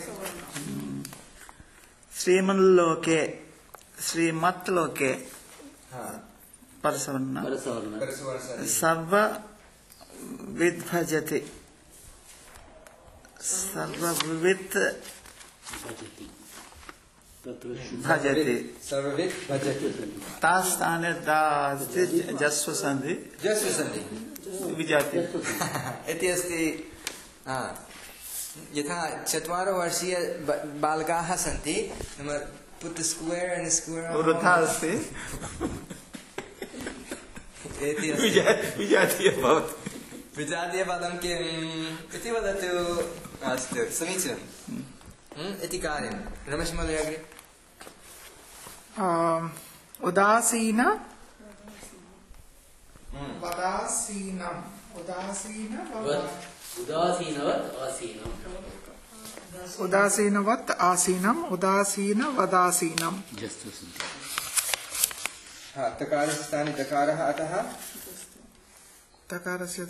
श्रीमल्लोके श्रीमत् लोके परसवर्ण परसवर्ण सर्व विद्भजति सर्ववित् भजति भजति सर्ववित् भजति तास्थाने दा अस्ति जस्व सन्धि जस्व सन्धि विजाति इति अस्ति यथा चत्वारवर्षीय बालकाः सन्ति नाम put the square and the square वृथा अस्ति इति अस्ति विजातीय भवति विजातीयपदं किम् इति वदतु अस्तु समीचीनम् इति कार्यं रमेश महोदय अग्रे उदासीन वदासीनम् उदासीन उदासीनवत् आसीनम् उदासीनवत् आसीनम् उदासीन वदासीनम् हाँ तकारस्य स्थाने दकारः अतः तकारस्य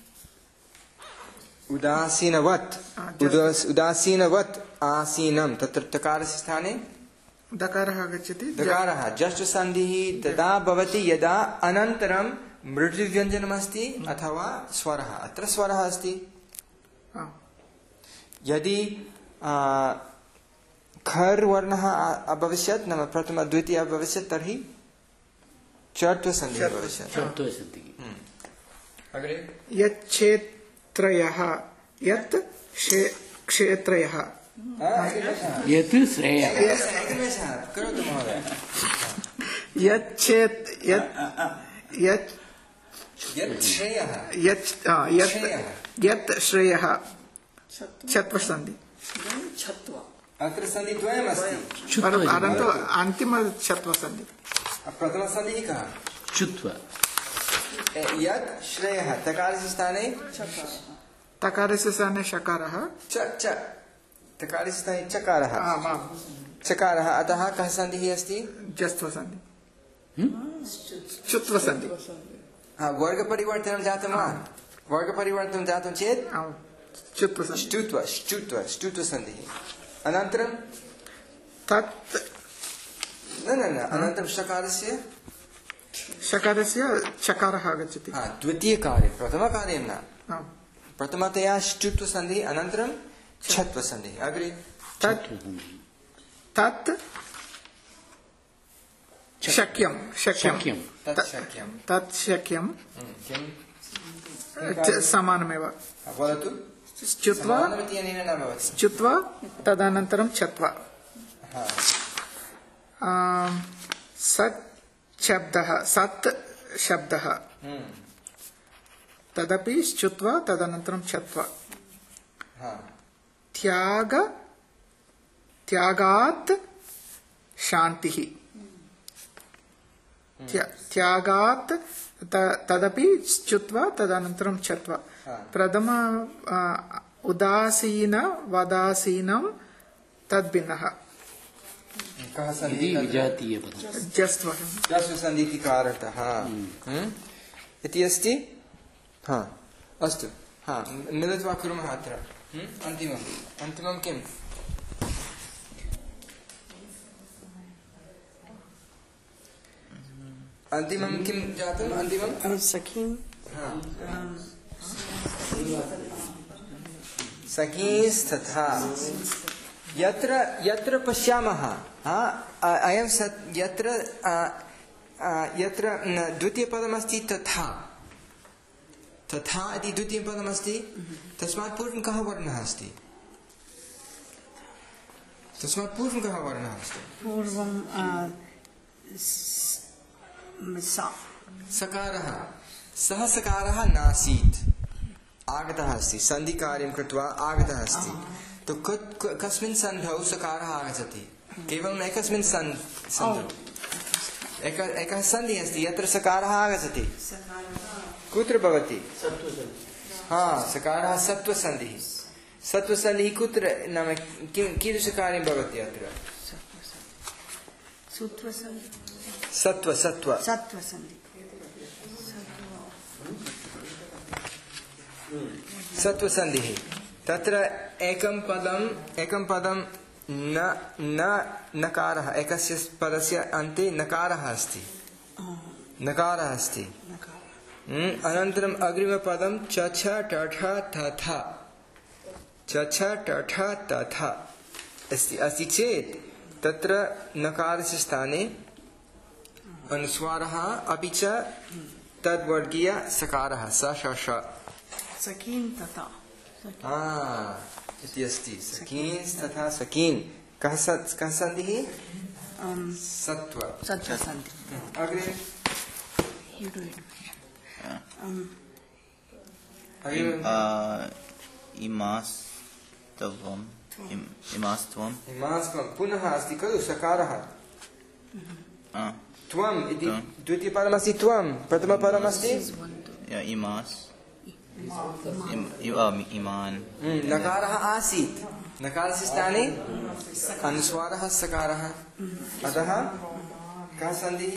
उदासीनवत् उदासीनवत् आसीनं तत्र तकारस्य स्थाने दकारः आगच्छति दकारः जश्च सन्धिः तदा भवति यदा अनन्तरं मृदुव्यञ्जनमस्ति अथवा स्वरः अत्र स्वरः अस्ति यदि खर् वर्णः अभविष्यत् नाम प्रथम द्वितीय अभविष्यत् तर्हि चत्वसन्धिः भविष्यत् अग्रे यच्छेत्रयः यत् क्षेत्रयः यत् श्रेयः करोतु महोदय यच्छेत् यत् यत् यत् श्रेयः यत् यत् श्रेयः चत्वसन्धि अत्र सन्धि द्वयमस्ति परन्तु अन्तिम चत्वसन्धि प्रथमसन्धिः कः चुत्व यत् श्रेयः तकारस्य स्थाने तकारस्य स्थाने शकारः च च तकारस्य स्थाने चकारः चकारः अतः कः सन्धिः अस्ति जस्त्वसन्धि चुत्वसन्धि वर्गपरिवर्तनं जातं वा वर्गपरिवर्तनं जातं चेत् ष्टुत्व ष्टुत्व ष्टुत्वसन्धिः अनन्तरं तत् न न न अनन्तरं शकारस्य शकारस्य चकारः आगच्छति द्वितीयकार्ये प्रथमकार्यं न प्रथमतया ष्टुत्वसन्धिः अनन्तरं छत्वसन्धिः अग्रे तत् तत् शक्यं शक्यं तत् शक्यं तत् शक्यं समानमेव वदतु च्युत्वा च्युत्वा तदनन्तरं छत्वा सत् शब्दः सत् शब्दः तदपि च्युत्वा तदनन्तरं छत्वा त्याग त्यागात् शान्तिः त्यागात् तदपि च्युत्वा तदनन्तरं छत्वा प्रथम उदासीन वदासीनं तद्भिन्नः जस्वसन्धिकारतः इति अस्ति हा अस्तु हा मिलित्वा कुर्मः अत्र अन्तिमम् अन्तिमं किम् अन्तिमं किं जातम् अन्तिमं सखीं सखीस्तथा यत्र यत्र पश्यामः अयं सत् यत्र यत्र द्वितीयपदमस्ति तथा तथा इति द्वितीयपदमस्ति तस्मात् पूर्वं कः वर्णः अस्ति तस्मात् पूर्वं कः वर्णः अस्ति पूर्वं स सकारः सः सकारः नासीत् आगतः अस्ति सन्धिकार्यं कृत्वा आगतः अस्ति तो कस्मिन् सन्धौ सकारः आगच्छति केवलम् एकस्मिन् सन्धौ एक एकः सन्धिः अस्ति यत्र सकारः आगच्छति कुत्र भवति हा सकारः सत्त्वसन्धिः सत्त्वसन्धिः कुत्र नाम कीदृशकार्यं भवति अत्र सत्त्व सत्त्व सत्त्वसन्धि सत्त्वसन्धिः तत्र एकं पदम् एकं पदं न न नकारः एकस्य पदस्य अन्ते नकारः अस्ति नकारः अस्ति अनन्तरम् अग्रिमपदं च छ ठ तथा च छ ठ तथा अस्ति अस्ति चेत् तत्र नकारस्य स्थाने अनुस्वारः अपि च तद्वर्गीय सकारः स श ष सकीन् तथा इति अस्ति सकीन् तथा सकीन् कः कः सन्धिः सत्त्व सत्त्वसन्धि अग्रे इमास्तवम् इमास्त्वम् इमास्त्वं पुनः अस्ति खलु सकारः त्वम् इति द्वितीयपदमस्ति त्वं प्रथमपदमस्ति इमास् इमान् नकारः आसीत् नकारस्य स्थाने अनुस्वारः सकारः अतः कः सन्धिः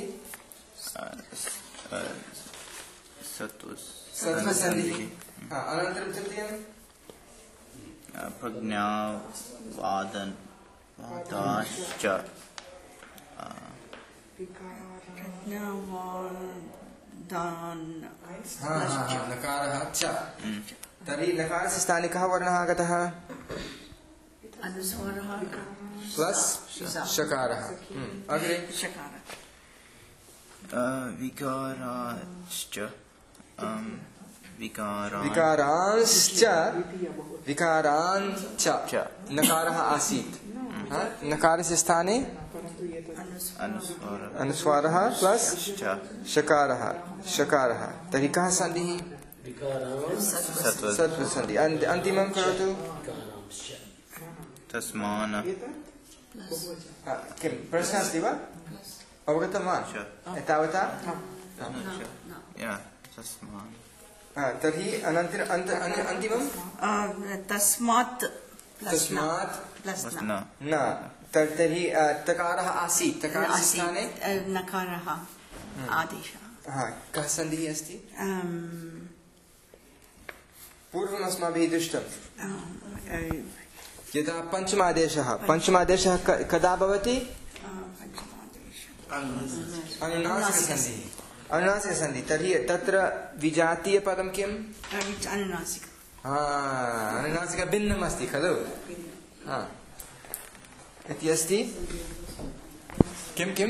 सत्त्वसन्धिः अनन्तरं तृतीयं प्रज्ञावादन वादाश्च नकारः च तर्हि नकारस्य स्थाने कः वर्णः आगतः प्लस् शकारः अग्रे विकाराश्च विकारांश्च विकारांश्च नकारः आसीत् नकारस्य स्थाने अनुस्वारः प्लस् शकारः शकारः तर्हि कः सन्धिः सत्त्वसन्धिः अन्तिमं करोतु तस्मान् किं प्रश्नः अस्ति वा अवगतं वा एतावता तर्हि अनन्तरं अन्तिमं तस्मात् तस्मात् न तर्हि तकारः आसीत् तकारस्य स्थाने नकारः आदेशः कः सन्धिः अस्ति पूर्वम् अस्माभिः दृष्टं यदा पञ्चमादेशः पञ्चमादेशः कदा भवति अनुनासिकसन्धिः अनुनासिकसन्धिः तर्हि तत्र विजातीयपदं किम् अनुनासिक अनुनासिक भिन्नम् अस्ति खलु इति अस्ति किं किम्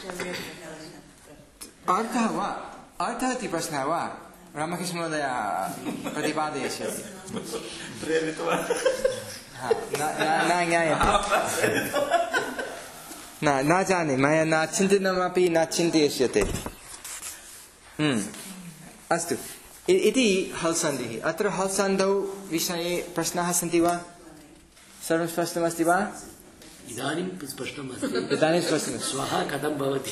अर्थः वा अर्थः इति प्रश्नः वा रामकृष्णमहोदय प्रतिपादयिष्यति न ज्ञायते न न जाने मया न चिन्तनमपि न चिन्तयिष्यते अस्तु इति हल्सन्धिः अत्र हल्सन्धौ विषये प्रश्नाः सन्ति वा सर्वं स्पष्टमस्ति वा इदानीं स्पष्टमस्ति इदानीं स्पष्टमस्ति श्वः कथं भवति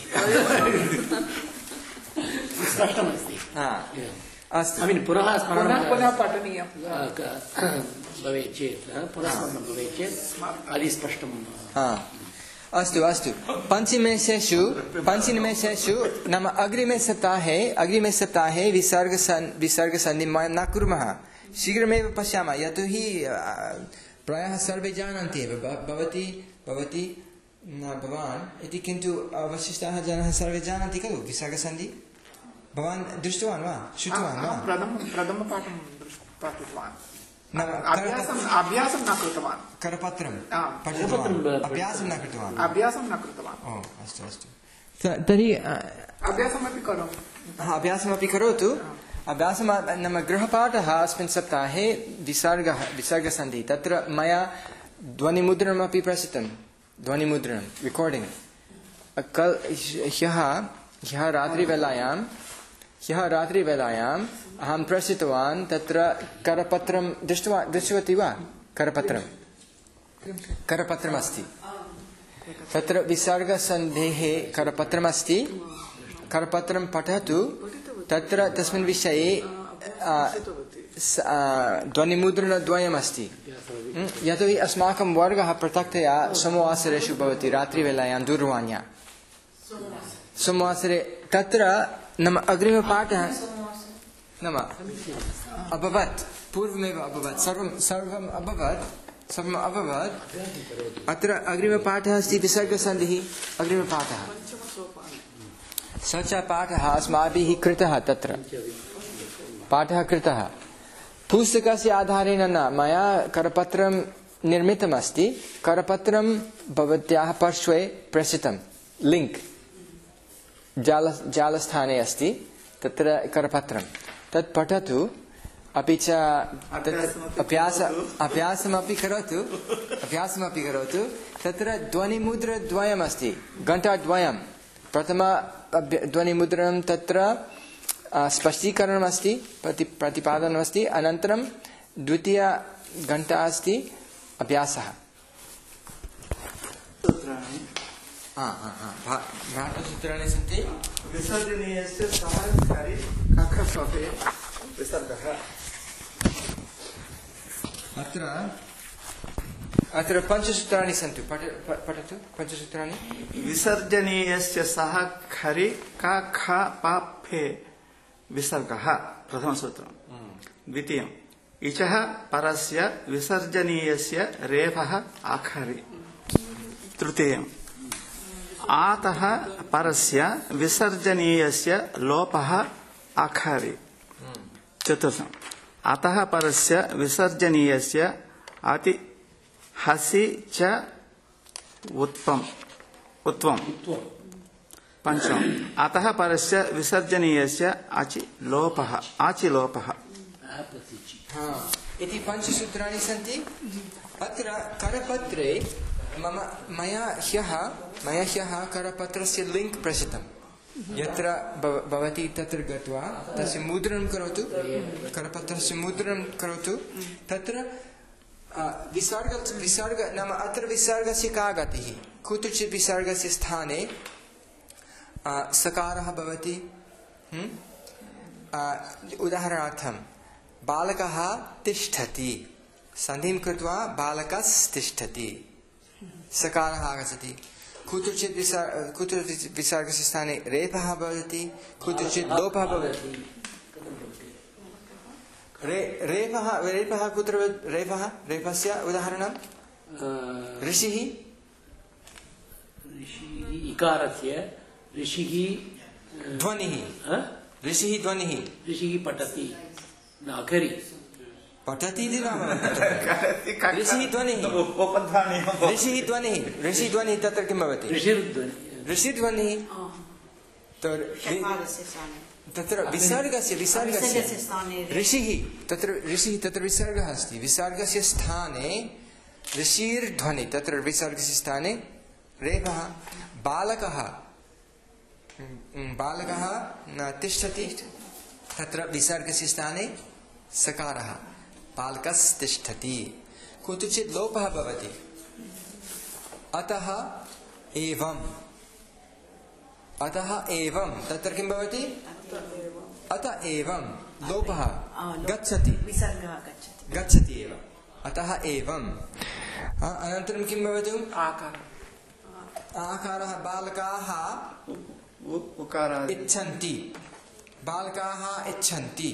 स्पष्टमस्ति अस्तु पुनः स्मरणं पुनः पठनीयं भवेत् चेत् पुनः स्मरणं भवेत् चेत् अधिस्पष्टं अस्तु अस्तु पञ्चनिमेषेषु पञ्चनिमेषेषु नाम अग्रिमे सप्ताहे अग्रिमे सप्ताहे विसर्ग विसर्गसन्धिं वयं न कुर्मः शीघ्रमेव पश्यामः यतोहि प्रायः सर्वे जानन्ति एव भवती भवती न भवान् इति किन्तु अवशिष्टाः जनाः सर्वे जानन्ति खलु विसर्गसन्धि भवान् दृष्टवान् वा श्रुतवान् वा प्रथमपाठं पाठितवान् अभ्यासं न कृतवान् करपत्रं पठितवान् अभ्यासं न कृतवान् अभ्यासं न कृतवान् ओ अस्तु अस्तु तर्हि अभ्यासमपि करोमि हा अभ्यासमपि करोतु अभ्यासम नाम गृहपाठः अस्मिन् सप्ताहे विसर्गः विसर्गसन्धिः तत्र मया ध्वनिमुद्रणमपि प्रसिद्धं ध्वनिमुद्रणं रेकार्डिङ्ग् कल् ह्यः ह्यः रात्रिवेलायां ह्यः रात्रिवेलायाम् अहं प्रेषितवान् तत्र करपत्रं दृष्ट्वा दृष्टवती वा करपत्रं करपत्रमस्ति तत्र विसर्गसन्धेः करपत्रमस्ति करपत्रं पठतु तत्र तस्मिन् विषये ध्वनिमुद्रणद्वयमस्ति यतोहि अस्माकं वर्गः पृथक्तया सोमवासरेषु भवति रात्रिवेलायां दूरवाण्या सोमवासरे तत्र नाम अग्रिमपाठः नाम अभवत् पूर्वमेव अभवत् सर्वं सर्वम् अभवत् सर्वम् अभवत् अत्र अग्रिमपाठः अस्ति विसर्गसन्धिः अग्रिमपाठः स च पाठः अस्माभिः कृतः तत्र पाठः कृतः पुस्तकस्य आधारेण न मया करपत्रं निर्मितमस्ति करपत्रं भवत्याः पार्श्वे प्रेषितं लिङ्क् जाल जालस्थाने अस्ति तत्र करपत्रं तत् पठतु अपि च अभ्यास अभ्यासमपि करोतु अभ्यासमपि करोतु तत्र ध्वनिमुद्रद्वयमस्ति घण्टाद्वयं प्रथम ध्वनिमुद्रणं तत्र स्पष्टीकरणमस्ति प्रति प्रतिपादनमस्ति अनन्तरं द्वितीयघण्टा अस्ति अभ्यासः भ्रातृसूत्राणि सन्ति विसर्जनीयस्य सहकारी कक्षसोपे विसर्गः अत्र अत्र पञ्चसूत्राणि सन्ति पठतु पञ्चसूत्राणि विसर्जनीयस्य सह खरि का ख प फे विसर्गः प्रथमसूत्रं द्वितीयम् इचः परस्य विसर्जनीयस्य रेफः आखरि तृतीयम् आतः परस्य विसर्जनीयस्य लोपः आखरि चतुर्थम् अतः परस्य विसर्जनीयस्य अति हसि च उत्पम उत्वम पंचम अतः परस्य विसर्जनीयस्य आचि लोपः आचि लोपः इति पञ्चसूत्राणि सन्ति अत्र करपत्रे मम मया ह्यः मया ह्यः करपत्रस्य लिङ्क् प्रेषितं यत्र भवती तत्र गत्वा तस्य मुद्रणं करोतु करपत्रस्य मुद्रणं करोतु तत्र विसर्ग विसर्ग नाम अत्र विसर्गस्य का गतिः कुत्रचित् विसर्गस्य स्थाने सकारः भवति उदाहरणार्थं बालकः तिष्ठति सन्धिं कृत्वा बालकस्तिष्ठति सकारः आगच्छति कुत्रचित् विसर्ग कुत्रचित् विसर्गस्य स्थाने रेफः भवति कुत्रचित् लोपः भवति रे रेफः रेफः कुत्र रेफः रेफस्य उदाहरणं ऋषिः इकारस्य ऋषिः ध्वनिः ऋषिः ध्वनिः ऋषिः पठति नागरी पठति इति नाम ऋषिः ध्वनिः ऋषिः ध्वनिः ऋषिः ध्वनिः तत्र किं भवति ऋषिध्वनिः तत्र विसर्गस्य विसर्गस्य ऋषिः तत्र ऋषिः तत्र विसर्गः अस्ति विसर्गस्य स्थाने ऋषिर्ध्वनि तत्र विसर्गस्य स्थाने रेफः बालकः बालकः तिष्ठति तत्र विसर्गस्य स्थाने सकारः बालकस्तिष्ठति कुत्रचित् लोपः भवति अतः एवं अतः एवं तत्र किं भवति अतः एवं लोपः गच्छति विसर्गः गच्छति गच्छति एव अतः एवं अनन्तरं किं भवति आकारः आकारः बालकाः इच्छन्ति बालकाः इच्छन्ति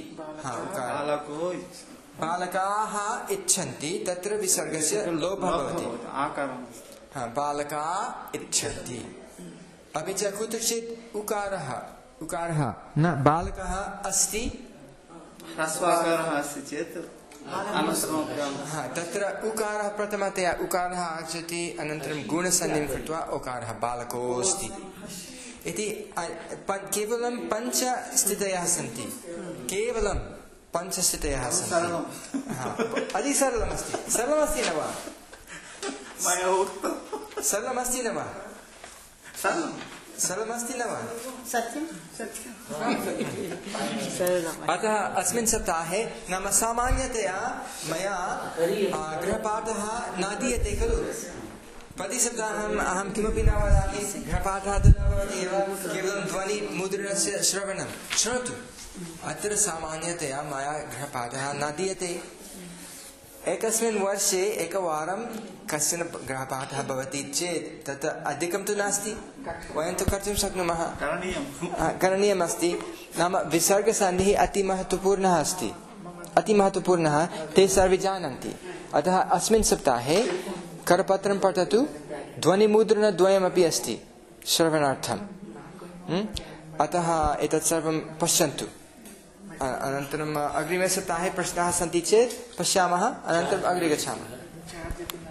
बालकाः इच्छन्ति तत्र विसर्गस्य लोपः भवति बालका इच्छन्ति अपि च कुत्रचित् उकारः उकारः न बालकः अस्ति ह्रस्वाकारः अस्ति चेत् तत्र उकारः प्रथमतया उकारः आगच्छति अनन्तरं गुणसन्धिं कृत्वा उकारः बालकोऽस्ति इति केवलं पञ्च स्थितयः सन्ति केवलं पञ्च स्थितयः सन्ति अति सरलमस्ति सरलमस्ति न वा सरलमस्ति न वा सरलमस्ति न वा सत्यं अतः अस्मिन् सप्ताहे नाम सामान्यतया मया गृहपाठः न दीयते खलु प्रतिसप्ताहम् अहं किमपि न वदामि गृहपाठः तु न भवति एव केवलं ध्वनिमुद्रणस्य श्रवणं शृणोतु अत्र सामान्यतया मया गृहपाठः न दीयते एकस्मिन् वर्षे एकवारं कश्चन गृहपाठः भवति चेत् तत् अधिकं तु नास्ति वयं तु कर्तुं शक्नुमः करणीयमस्ति नाम विसर्गसन्धिः अति महत्त्वपूर्णः अस्ति अति महत्त्वपूर्णः ते सर्वे जानन्ति अतः अस्मिन् सप्ताहे करपत्रं पठतु ध्वनिमुद्रणद्वयमपि अस्ति श्रवणार्थं अतः एतत् सर्वं पश्यन्तु अनन्तरम् अग्रिमे सप्ताहे प्रश्नाः सन्ति चेत् पश्यामः अनन्तरम् अग्रे गच्छामः